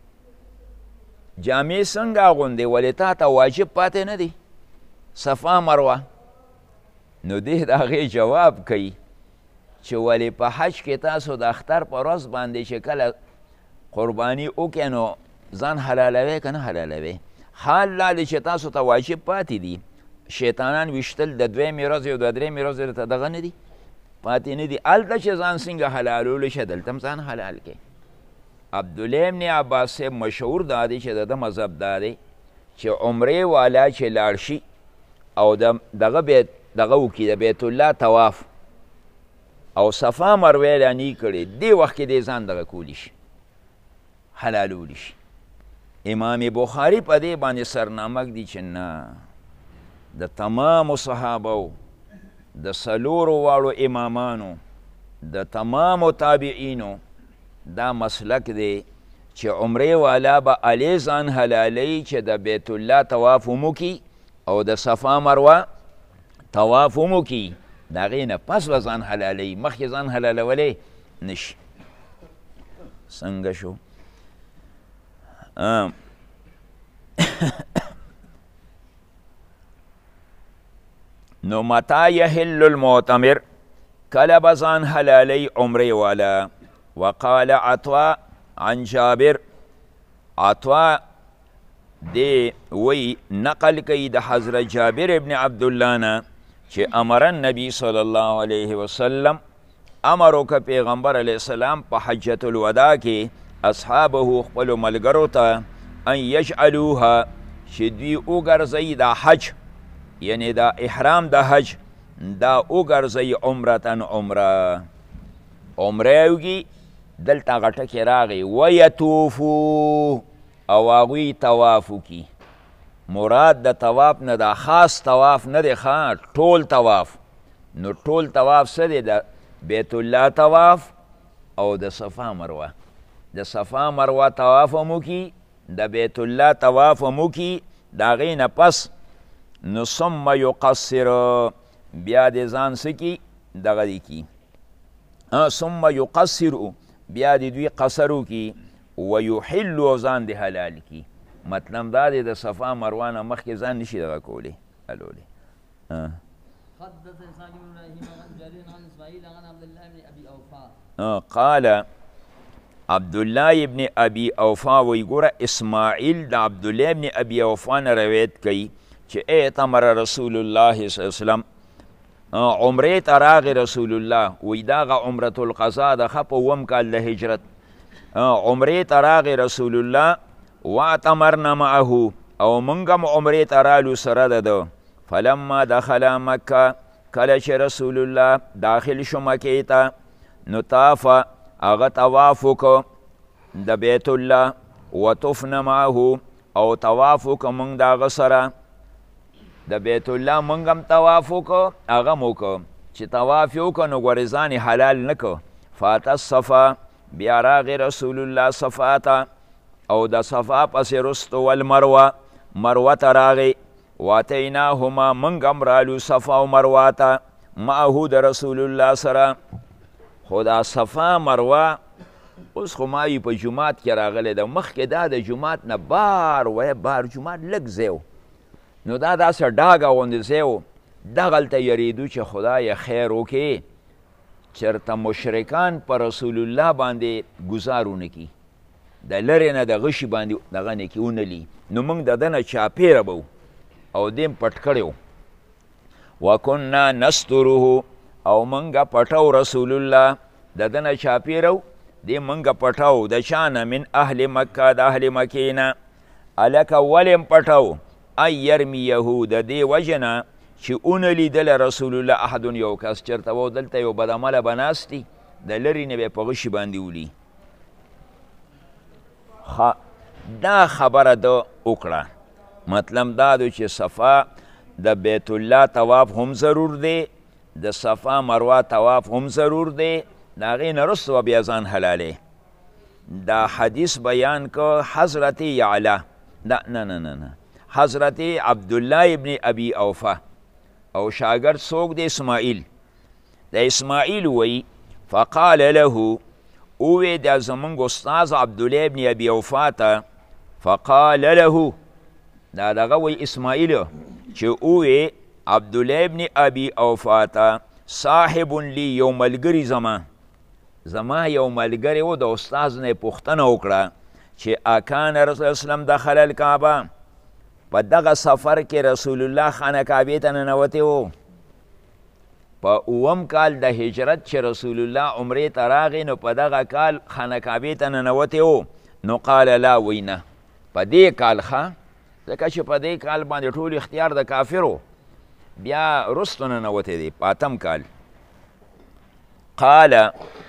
جامې څنګه اغوندې ولې تا ته واجب پاتې نه دی صفا مروه نو دې د هغې جواب کوي چې ولې په حج کې تاسو د اختر په ورځ باندې چې کله قرباني وکړئ نو ځان حلالوئ که نه حلالوئ حال دا دی چې تاسو ته واجب پاتې دي شیطانان ویشتل د دویمې ورځې او د درېیمې ورځې درته دغه نه دي پاتې نه دي هلته چې ځان څنګه حلالولی شه دلته هم ځان حلال کړئ عبدالله ابن عباس صاحب مشهور دا دی چې د ده مذهب دا دی چې عمرې والا چې لاړ شي او دغه وکړي د بیت الله طواف او صفا مروه اعلاني کړي دې وخت کې دې ځان دغه کولی شي حلالولی شي امام بخاري په دې باندې سرنامک دی چې نه د تمامو صحابو د څلورو واړو امامانو د تمامو تابعینو دا مسلک دی چې عمرې والا به علی ځان حلالی چې د بیت الله طواف هم وکړي او د صفا مروه طواف هم وکړي د هغې نه پس به ځان حلالی مخکې ځان حلالولی نشي څنګه شو نو متا یحل المعتمر کله به ځان حلالی عمرې والا وقال عطوا عن جابر عطوا دی وی نقل کوي د حضرت جابر ابن عبدالله نه چې امر النبی صلی الله علیه وسلم امر وکړه پیغمبر علیه السلام په حجة الوداع کې اصحابه خپلو ملګرو ته ان یجعلوها چې دوی وګرځوي دا حج یعنی دا احرام د حج دا وګرځوي عمرتن عمره عمره وکړي دلته غټه کې راغی ویطوفو او هغوی طواف وکړي. مراد د طواف نه دا خاص طواف نه دی ښه، ټول طواف. نو ټول طواف څه دی؟ د بیت الله طواف او د صفا مروه. د صفا مروه طواف هم وکړي، د بیت الله طواف هم وکړي. د هغې نه پس نو ثم یقصر، بیا دې ځان څه کړي؟ دغه دې کړي، ثم یقصر، بیا دې دوی قصر وکړي. ویحل، او ځان دې حلال کړي. مطلب دا دی د صفا مروه نه مخکې ځان نشي دغه کولی حلولی. قال عبدالله ابن ابي اوفا وی ګوره اسماعیل د عبدالله ابن ابي اوفا نه روایت کوي چې اعتمر رسول الله صلی الله علیه وسلم، عمرې ته راغی رسول الله. وی دغه عمرة القضا د ښه په اووم کال د هجرت. عمرې ته راغی رسول الله، واعتمرنا معه، او موږ هم عمرې ته رالو سره د ده. فلما دخل مکه، کله چې رسول الله داخل شو مکې ته، نو طافه، هغه طواف وکړه د بیت الله. وطفنا معه، او طواف وکړه موږ د هغه سره د بیت الله. موږ هم طواف وکړه، هغه هم وکړه. چې طواف یې وکړه نو ګورې ځان یې حلال نه کړه. فات الصفا، بیا راغی رسول الله صفا ته، او د صفا پسې رستو والمروه، مروه ته راغی. واتیناهما، موږ هم رالو صفا او مروه ته معه د رسول الله سره. خو دا صفا مروه اوس خو ما په جومات کې راغلی ده، مخکې دا د جومات نه بار وی بار جومات لږ ځای و، نو دا داسې ډاګه غوندې ځای و. دغلته یریدو چې خدای خیر وکړي چېرته مشرکان په رسول الله باندې ګزار ونه کړي، د لرې نه د غشي باندې دغه نه کړي ونلي. نو موږ د ده نه چاپېره به و، او دې پټ کړی و. وکنا نستره، او منګه پټو رسول الله د ده نه چاپېره و، دې منګه پټو د چا نه؟ من اهل مکه، د اهل مکې نه. هلکه ولې م پټو؟ ان یرمیهو، د دې وجې نه چې ونه لیدله رسول الله احد، یو کس چېرته و دلته یو بدعمله به ناست دي، د لرې نه به یې په غشي باندې ولي. دا خبره ده وکړه. مطلب دا دی چې صفا د بیت الله طواف هم ضرور دی، د صفا مروه طواف هم ضرور دی. د هغې نه وروسته بیا ځان حلالې. دا حدیث بیان که حضرت یعلا، نه حضرت عبدالله ابن ابي اوفا، او شاگرد څوک دی؟ اسماعیل. د اسماعیل وی فقال له، اوی دا زمونږ استاذ عبدالله ابن ابي اوفا ته، فقال له، دا دغه وی اسماعیل چې اوی عبدالله ابن ابي اوفا ته، صاحب لی، یو ملګري زما یو ملګری و. د استاذ نه یې پوښتنه وکړه چې اکان رسول الله وسلم دخل الکعبه، په دغه سفر کې رسول الله خانه کعبې ته ننوتی و. په اووم کال د هجرت چې رسول الله عمرې ته راغی، نو په دغه کال خانه کعبې ته ننوتی و. نو قال لا، وینه په دې کال ښه، ځکه چې په دې کال باندې ټول اختیار د کافرو، بیا رستو ننوتی دی په اتم کال. قال،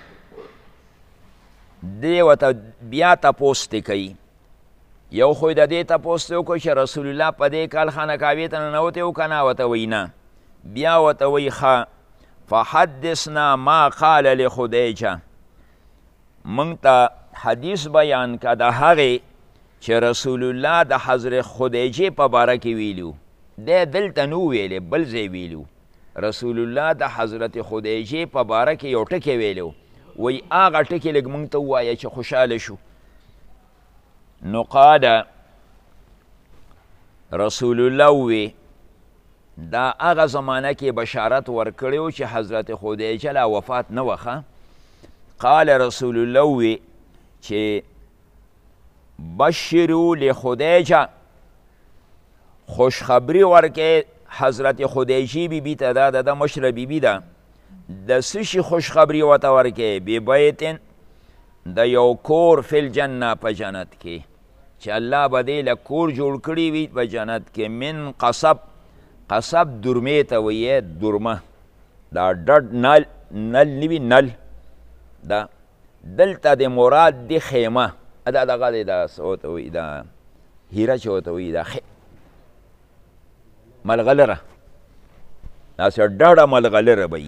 دی ورته بیا تپوس تې کوي. یو خو د دې تپوس ته وکړو چې رسول الله په دې کال خانه کعبې ته ننوتی و که نه؟ ورته وایي نه. بیا ورته وایي ښه، فحدثنا ما قال لخدیجه، موږ ته حدیث بیان که د هغې چې رسول الله د حضرت خدیجې په باره کې ویلو. دی دلته نو ویلی، بل ځای ویلو. رسول الله د حضرت خدیجې په باره کې یو ټکی ویلو، وی هغه ټکي لږ موږ ته ووایه چې خوشحاله شو. نو قال، رسول الله وی دا هغه زمانه کې بشارت ورکړی و چې حضرت خدیجه لا وفات نه وخه. قال رسول الله وی چې بشرو لخدیجه، خوشخبری ورکې حضرت خدیجی بی بی ته، دا د مشره بی بی ده، د څه شي خوشخبری ورته ورکې؟ ببیتن، د یو کور فی الجنه، په جنت کې، چې الله به دې له کور جوړ کړي وي په جنت کې. من قصب، قصب درمې ته وایي، درمه، دا ډډ نل نه وي، نل. دا دلته د مراد دی خیمه، دا دغه دی دا څه ورته وایي دا هیره چې ورته وایي دا ملغلره داسې ډډه ملغلره به وي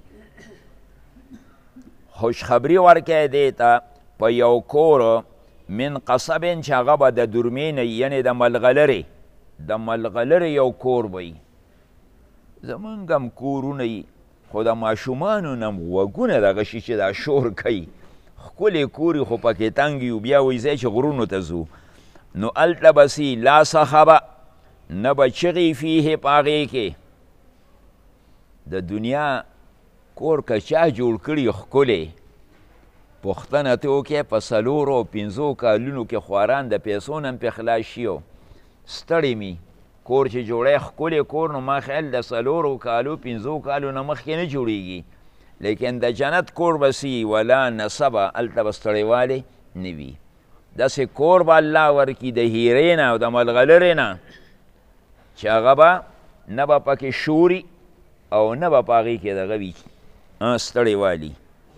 خوشخبري ورکوي دی ته په یو کور من قصب چې هغه به د درمې نه یعنې د ملغلرې یو کور به وي زمونږ هم کورونه وي خو د ماشومانو نه هم غوږونه دغه شي چې دا شور کوي ښکلې کور خو پکې تنګ یو بیا وایي ځای چې غرونو ته ځو نو هلته به سي لا صخبه نه به چغې فیه په هغې کې د دنیا کور که چا جوړ کړي ښکلې پوښتنه ترې وکړې په 4 او 5 کالونو کې خواران د پیسو نه هم پې خلاص شي او ستړی مي کور چې جوړی ښکلی کور نو ما خیال د 4 کالو 5 کالو نه مخکې نه جوړیږي لیکن د جنت کور به سي ولا نصبه هلته به ستړیوالی نه وي داسې کور به الله ورکي د هیرې نه او د ملغلرې نه چې هغه به نه به پکې شوري او نه به په هغې کې دغه وي ستړیوالي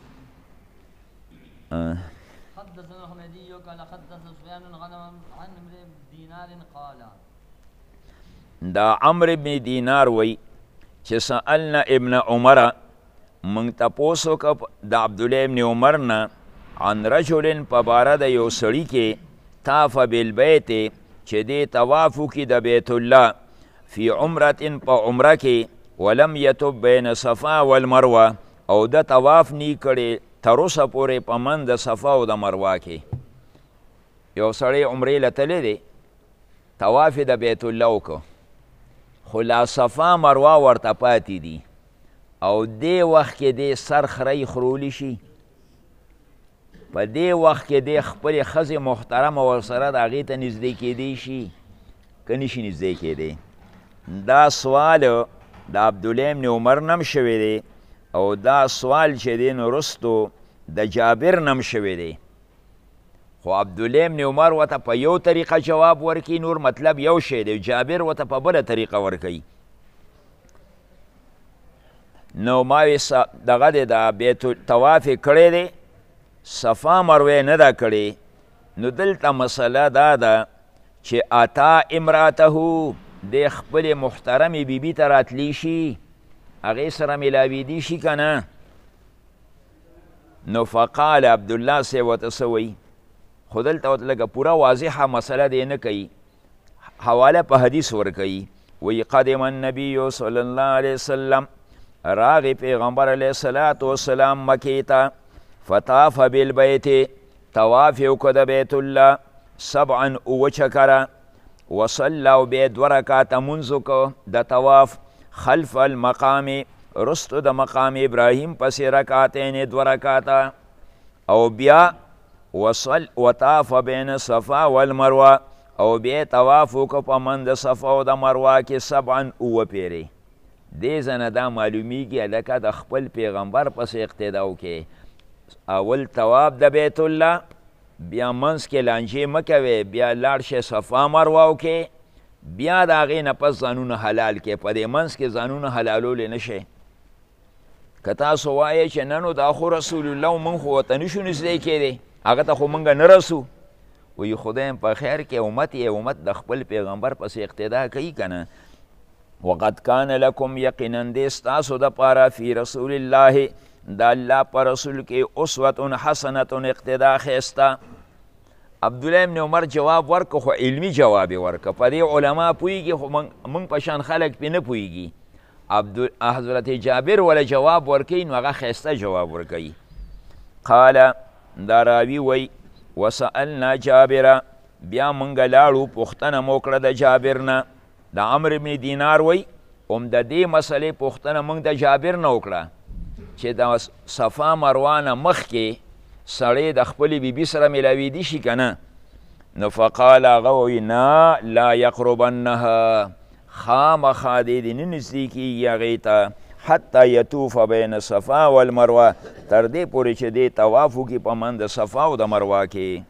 حدثنا حميدي قال حدثنا سفيان عن عمرو بن دينار قال دا عمرو بن دینار وی چې سألنا ابن عمر موږ تپوس وکړه د عبدالله ابن عمر نه عن رجل په باره د یو سړي کې طاف بالبیت چې دی طواف وکړي د بیت الله فی عمرة په عمره کې ولم یتب بین صفا والمروه او د طواف نی کړی تر اوسه پورې په منځ د صفا او د مروه کې یو سړی عمرې له تللی دی طواف د بیت الله وکړو خو لا صفا مروه ورته پاتې دي او دې وخت کې دې سر خری خرولی شي په دې وخت کې دې خپلې ښځې محترمه ورسره د هغې ته نږدې کیدی شي که نشي نږدې کیدی دا سوال د عبدالله ابن عمر نم شوی دی او دا سوال چې دی نو رستو د جابر نم شوی دی خو عبدالله ابن عمر ورته په یو طریقه جواب ورکوي نور مطلب یو شی دی جابر ورته په بله طریقه ورکوي نو ما وی دغه دی د بیت طواف کړی دی صفا مروه نه ده کړې نو دلته مسله دا ده چې اتا امراته د خپلې محترمې بیبي ته راتلی شي هغې سره میلاویدی شي که نه نو فقال عبدالله صاحب ورته څه وایي خو دلته ورته لږه پوره واضحه مسله دی نه کوي حواله په حدیث ورکوي وی قدم النبی صلی الله علیه وسلم راغی پیغمبر علیه الصلاة والسلام مکې ته فطاف بالبیت طواف یې وکړه د بیت الله 7 اوه چکره وصلی او بیا 2 رکاته مونځ وکړه د طواف خلف المقام رستو د مقام ابراهیم پسې رکعتین 2 رکاته او بیا وطاف بین صفا والمروه او بیا طواف وکړه په منځ د صفا او د مروه کې 7 اوه پیرې دې ځنه دا معلومیږي لکه د خپل پیغمبر پسې اقتدا وکړي اول طواف د بیت الله بیا منځ کې لانجې مه کوئ بیا لاړ شئ صفا مروه وکړئ بیا د هغې نه پس ځانونه حلال کړئ په دې منځ کې ځانونه حلالولی نه شئ که تاسو وایئ چې نه نو دا خو رسول الله موږ خو ورته نشو نږدې کېدی هغه ته خو موږ نه رسو وایي خدای په خیر کې امت یې امت د خپل پیغمبر پسې اقتدا کوي که نه وقد کان لکم یقینا دی ستاسو دپاره فی رسول الله د الله په رسول کې اسوة حسنة اقتدا ښایسته عبدالله ابن عمر جواب ورکه خو علمی جواب یې ورکه په دې علما پوهېږي خو موږ په شان خلک پې نه پوهېږي حضرت جابر ولا جواب ورکوي نو هغه ښایسته جواب ورکوي قال دا راوي وی وسألنا جابره بیا موږ لاړو پوښتنه مو کړه د جابر نه د عمرو بن دینار وی هم د دې مسلې پوښتنه موږ د جابر نه وکړه چې د صفا مروه نه مخکې سړی د خپلې بیبي سره میلاویدي شي که نه نو فقال هغه وایي نه لا یقربنها خامخا دې دې نه نږدې کېږي هغې ته حتی یطوف بین صفا والمروه تر دې پورې چې دې طواف وکړي په منځ د صفا او د مروه کې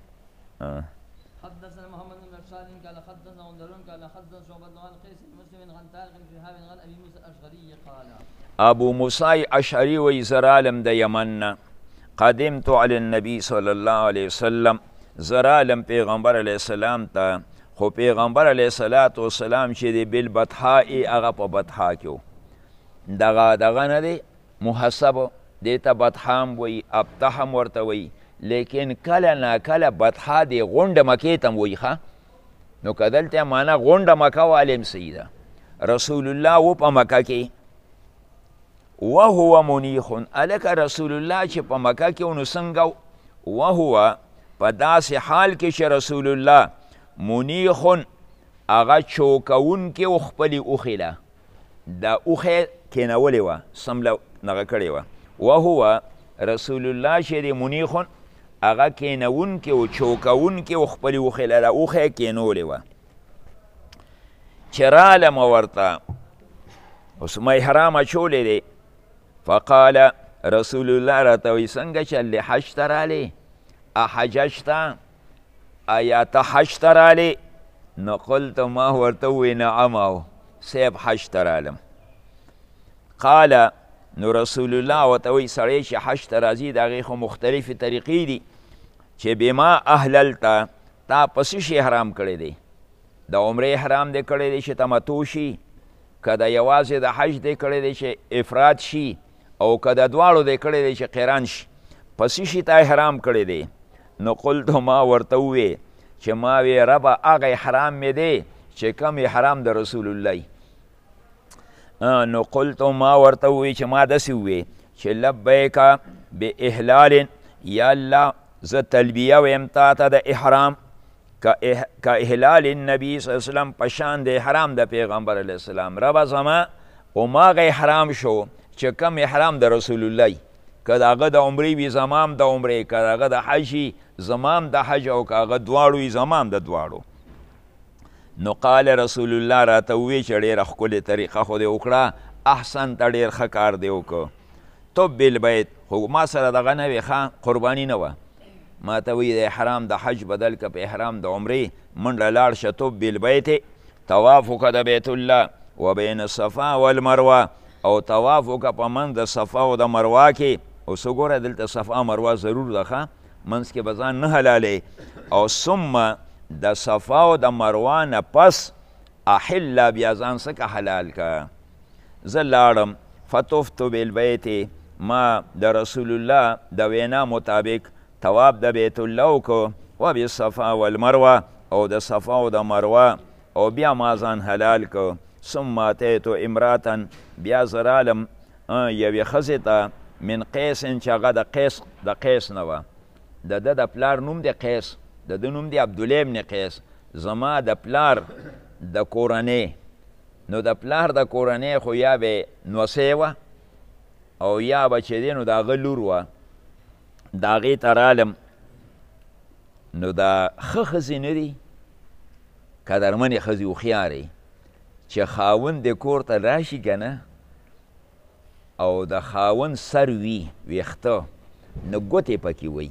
حدثنا محمد بن بشار قال حدثنا غندر قال حدثنا شعبة عن قيس بن مسلم عن طارق بن شهاب عن ابي موسى الاشعري قال ابو موسی اشعري وی زرالم د یمن نه قدمت علی النبی صلی الله علیه وسلم زه رالم پیغمبر علیه السلام ته خو پیغمبر علیه السلام چې دی بالبطحاء هغه په بطحا کې و دغه نه دی محسب دې ته بطحام وایي ابطح هم ورته وایي لیکن کله ناکله بطحا دی غونډه مکې ته هم وایي ښه نو که دلته معنا غونډه مکه والیم صحیح ده رسول الله و په مکه کې وهو منیخ الک رسول الله چې په مکه کې نو څنګه وهو په داسې حال کې چې رسول الله منیخ هغه چوکونکې و خپلې اوښې له دا اوښې کېنولې وه سمله نغه کړې وه وهو رسول الله چې دی منیخ هغه کېنونکې و چوکونکې و خپلې اوښې له دا اوښې کېنولې وه چې رالم ورته اوس ما احرام اچولی دی فقال رسول الله راته وایي څنګه چې هلې حج ته رالې احججته آیا ته حج ته رالې نو قلت ما ورته ووایي نعم او صیب حج ته رالم قال نو رسول الله ورته وایي سړی چې حج ته راځي د هغې خو مختلفې طریقې دي چې بما اهللته تا په څه شي احرام کړی دی د عمرې احرام دی کړی دی چې تمتع شي که د یوازې د حج دی کړی دی چې افراد شي او که د دواړو دی کړی دی چې قران شي په څه شي ته احرام کړی دی نو قلتو ما ورته ووې چې ما وی ربه هغه احرام مې دی چې کم احرام د رسول الله نو قلتو ما ورته ووې چې ما داسې ووې چې لبیکه باحلال یا الله زه تلبیه ویم تا ته د احرام که احلال النبي صلی الله علیه وسلم په شان د احرام د پیغمبر علیه السلام ربه زما هماغه احرام شو چې کم احرام د رسول الله که د هغه د عمرې وي زمام د عمرې که د هغه د حج وي زمام د حج او که هغه دواړو وي زمام د دواړو نو قال رسول الله راته ووایي چې ډېره ښکلې طریقه خو دې وکړه احسن ته ډېر ښه کار دې وکړه طب البیت خو ما سره دغه نه وي ښه قرباني نه وه ما ته وایي د احرام د حج بدل که په احرام د عمرې منډه لاړ شه طب بالبیت طواف وکړه د بیت الله و بین الصفا والمروه او طواف وکړه په منځ د صفا او د مروه کې اوس وګوره دلته صفا مروه ضرور ده ښه منځ کې به ځان نه حلالې او ثم د صفا او د مروه نه پس احله بیا ځان څه که حلال که زه لاړم فطفتو بالبیت ما د رسول الله د وینا مطابق طواف د بیت الله وکړو و بالصفا والمروه او د صفا او د مروه او بیا ما ځان حلال که ثم اتیتو امراتن بیا زه رالم یوې ښځې ته من قیس چې هغه د قیس نه وه د ده د پلار نوم دی قیس د ده نوم دی عبدالله ابن قیس زما د پلار د کورنۍ نو د پلار د کورنۍ خو یا به نوسۍ وه او یا به چې دی نو د هغه لور وه د هغې ته رالم نو دا ښه ښځې نه دي قدرمنې ښځې هوښیارې چې خاوند د کور ته راشي که نه او د خاوند سر وي ویښته نو ګوتې پکې وي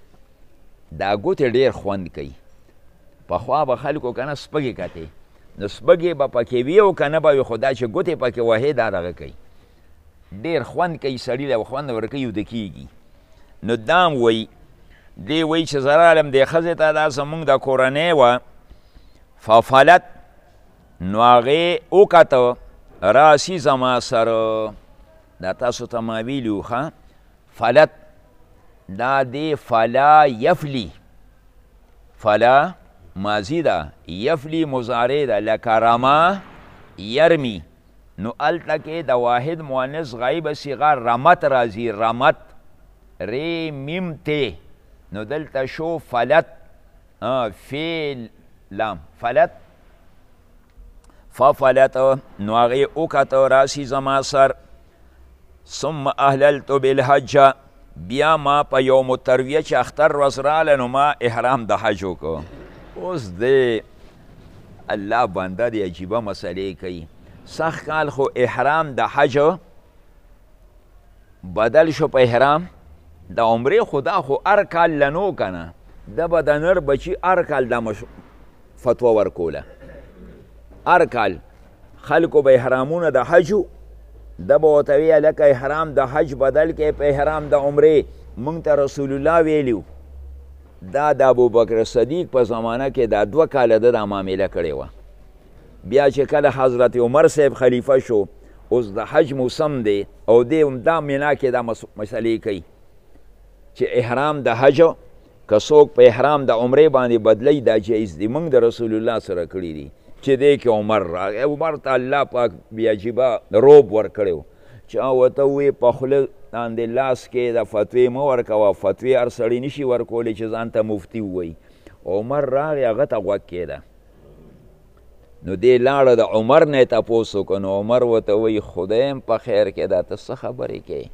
دا ګوتې ډېر خوند کوي پخوا به خلکو که نه سپږې کتې نو سپږې به پکې وي او که نه به وي خو دا چې ګوتې پکې وهې دا دغه کوي ډېر خوند کوي سړي له خوند ورکوي وده کېږي نو دا هم وایي دی وایي چې زه رالم دې ښځې ته دا زمونږ د کورنۍ وه ففلت نو هغې وکته راسي زما سره دا تاسو ته ما ویلي وو ښه فلت دا دی فلا یفلی فلا ماضی ده یفلی مضارع ده لکه رما یرمی نو هلته کې د واحد مؤنث غایب صیغه رمت راځي رمت ری میم تی نو دلته شو فلت فی لام فلت ففلت نو هغې وکته راسي زما سر ثم اهللت بالحج بیا ما په یوم الترویه چې اختر ورځ راله نو ما احرام د حج وکړو اوس دی الله بنده دی عجیبه مسئلې کوي سخت کال خو احرام د حج بدل شو په احرام د عمرې خو دا خو هر کال لنو که نه ده به د نر بچي هر کال دا فتوه ورکوله هر کال خلکو به احرامونه د حجو ده به ورته ویه لکه احرام د حج بدل کې په احرام د عمرې موږ ته رسول الله ویلي دا د ابوبکر صدیق په زمانه کې دا 2 کاله د معامله کړې وه. بیا چې کله حضرت عمر صاحب خلیفه شو اوس د حج موسم دی او دی دا مینا کې دا مسلې کوي چې احرام د حج که څوک په احرام د عمرې باندې بدلی دا جایز دی. موږ د رسول الله سره کړي دي چې دی کې عمر راغی. عمر ته الله پاک بې عجیبه روب ورکړی و چې ورته ووایي په خوله باندې لاس کې د فتوې مه ورکوه، فتوې هر سړي نشي ورکولی چې ځان ته مفتي ووایي. عمر راغی هغه ته غوږ کېده نو دی لاړه د عمر نه یې تپوس وکړه نو عمر ورته وایي خدایم په خیر کې دا ته څه خبرې کوې؟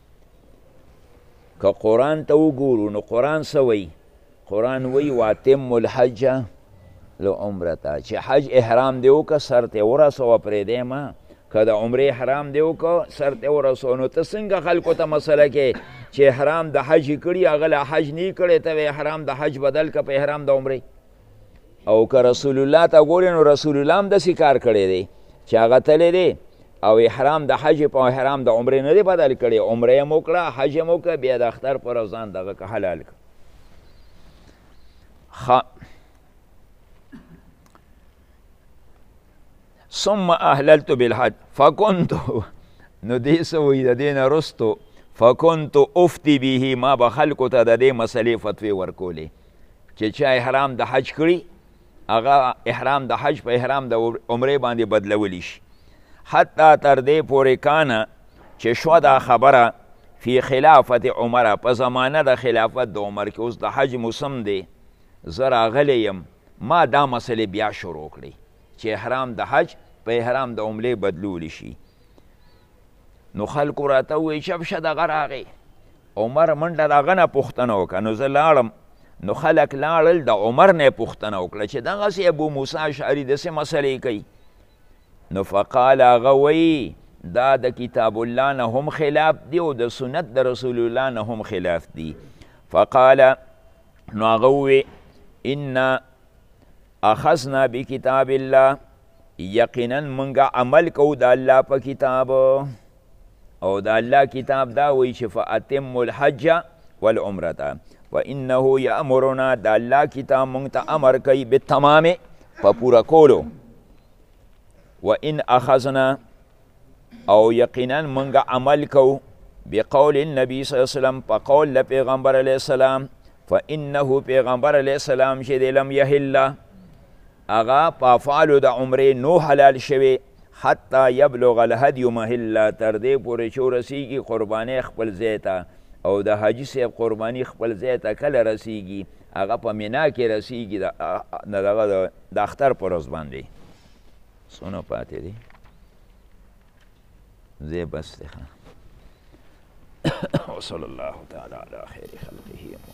که قرآن ته وګورو نو قرآن څه وایي؟ قرآن وایي واتم الحج لعمرته چې حج احرام دی وکړه سر ته ورسوه پرېږدی مه. که د عمرې احرام دی وکړه سر ته ورسوه. نو ته څنګه خلکو ته مسله کې چې احرام د حج کړي هغه له حج نه کړی ته احرام د حج بدل که په احرام د عمرې. او که رسول الله ته ګورې نو رسول الله هم داسې کار کړی دی چې هغه تللی دی او احرام د حج په احرام د عمرې نه دی بدل کړی. عمرې هم وکړه حج هم وکړه بیا د اختر پر ځان دغه که حلال کړه. ثم احللت بالحج فكنت نو دې څه وایي د دې نه وروستو فكنت افتی به ما به خلکو ته د دې مسلې فتوې ورکولې چې چا احرام د حج کړي هغه احرام د حج په احرام د عمرې باندې بدلولی شي. حتی تر دې پورې کانه چې شوه دا خبره فی خلافت عمره په زمانه د خلافت د عمر کې اوس د حج موسم دی زه راغلی یم ما دا مسلې بیا شروع کړې چې احرام د حج په احرام د عمرې بدلولی شي. نو خلکو راته ووایي چې شه دغه راغی عمر منډه د هغه نه پوښتنه وکړه. نو زه لاړم نو خلک لاړل د عمر نه یې پوښتنه وکړه چې دغسې ابو موسی اشعري داسې مسلې کوي. نو فقال هغه وایي دا د کتاب الله نه هم خلاف دی او د سنت د رسول الله نه هم خلاف دی. فقال نو هغه ووایي انا اخذنا بکتاب الله یقینا منګه عمل کوو د الله په کتاب او د الله کتاب دا وایي چې فاتم الحج والعمرة فانه یامرنا د الله کتاب موږ ته امر کوي بالتمام په پوره کولو. وان اخذنا او یقینا منګه عمل کوو بقول النبي صلی الله علیه وسلم په قول د پیغمبر علیه السلام فانه پیغمبر علیه السلام چې دی لم یحل هغه په افعالو د عمرې نو حلال شوی حتی یبلغ الهدی محله تر دې پورې چې ورسیږي قربانۍ خپل ځای ته او د حاجي صاحب قرباني خپل ځای ته کله رسیږي هغه په مینا کې رسیږي د اختر په ورځ باندې. څونه پاتې دی ځای بس دی. وصلی الله تعالی علی خیر خلقه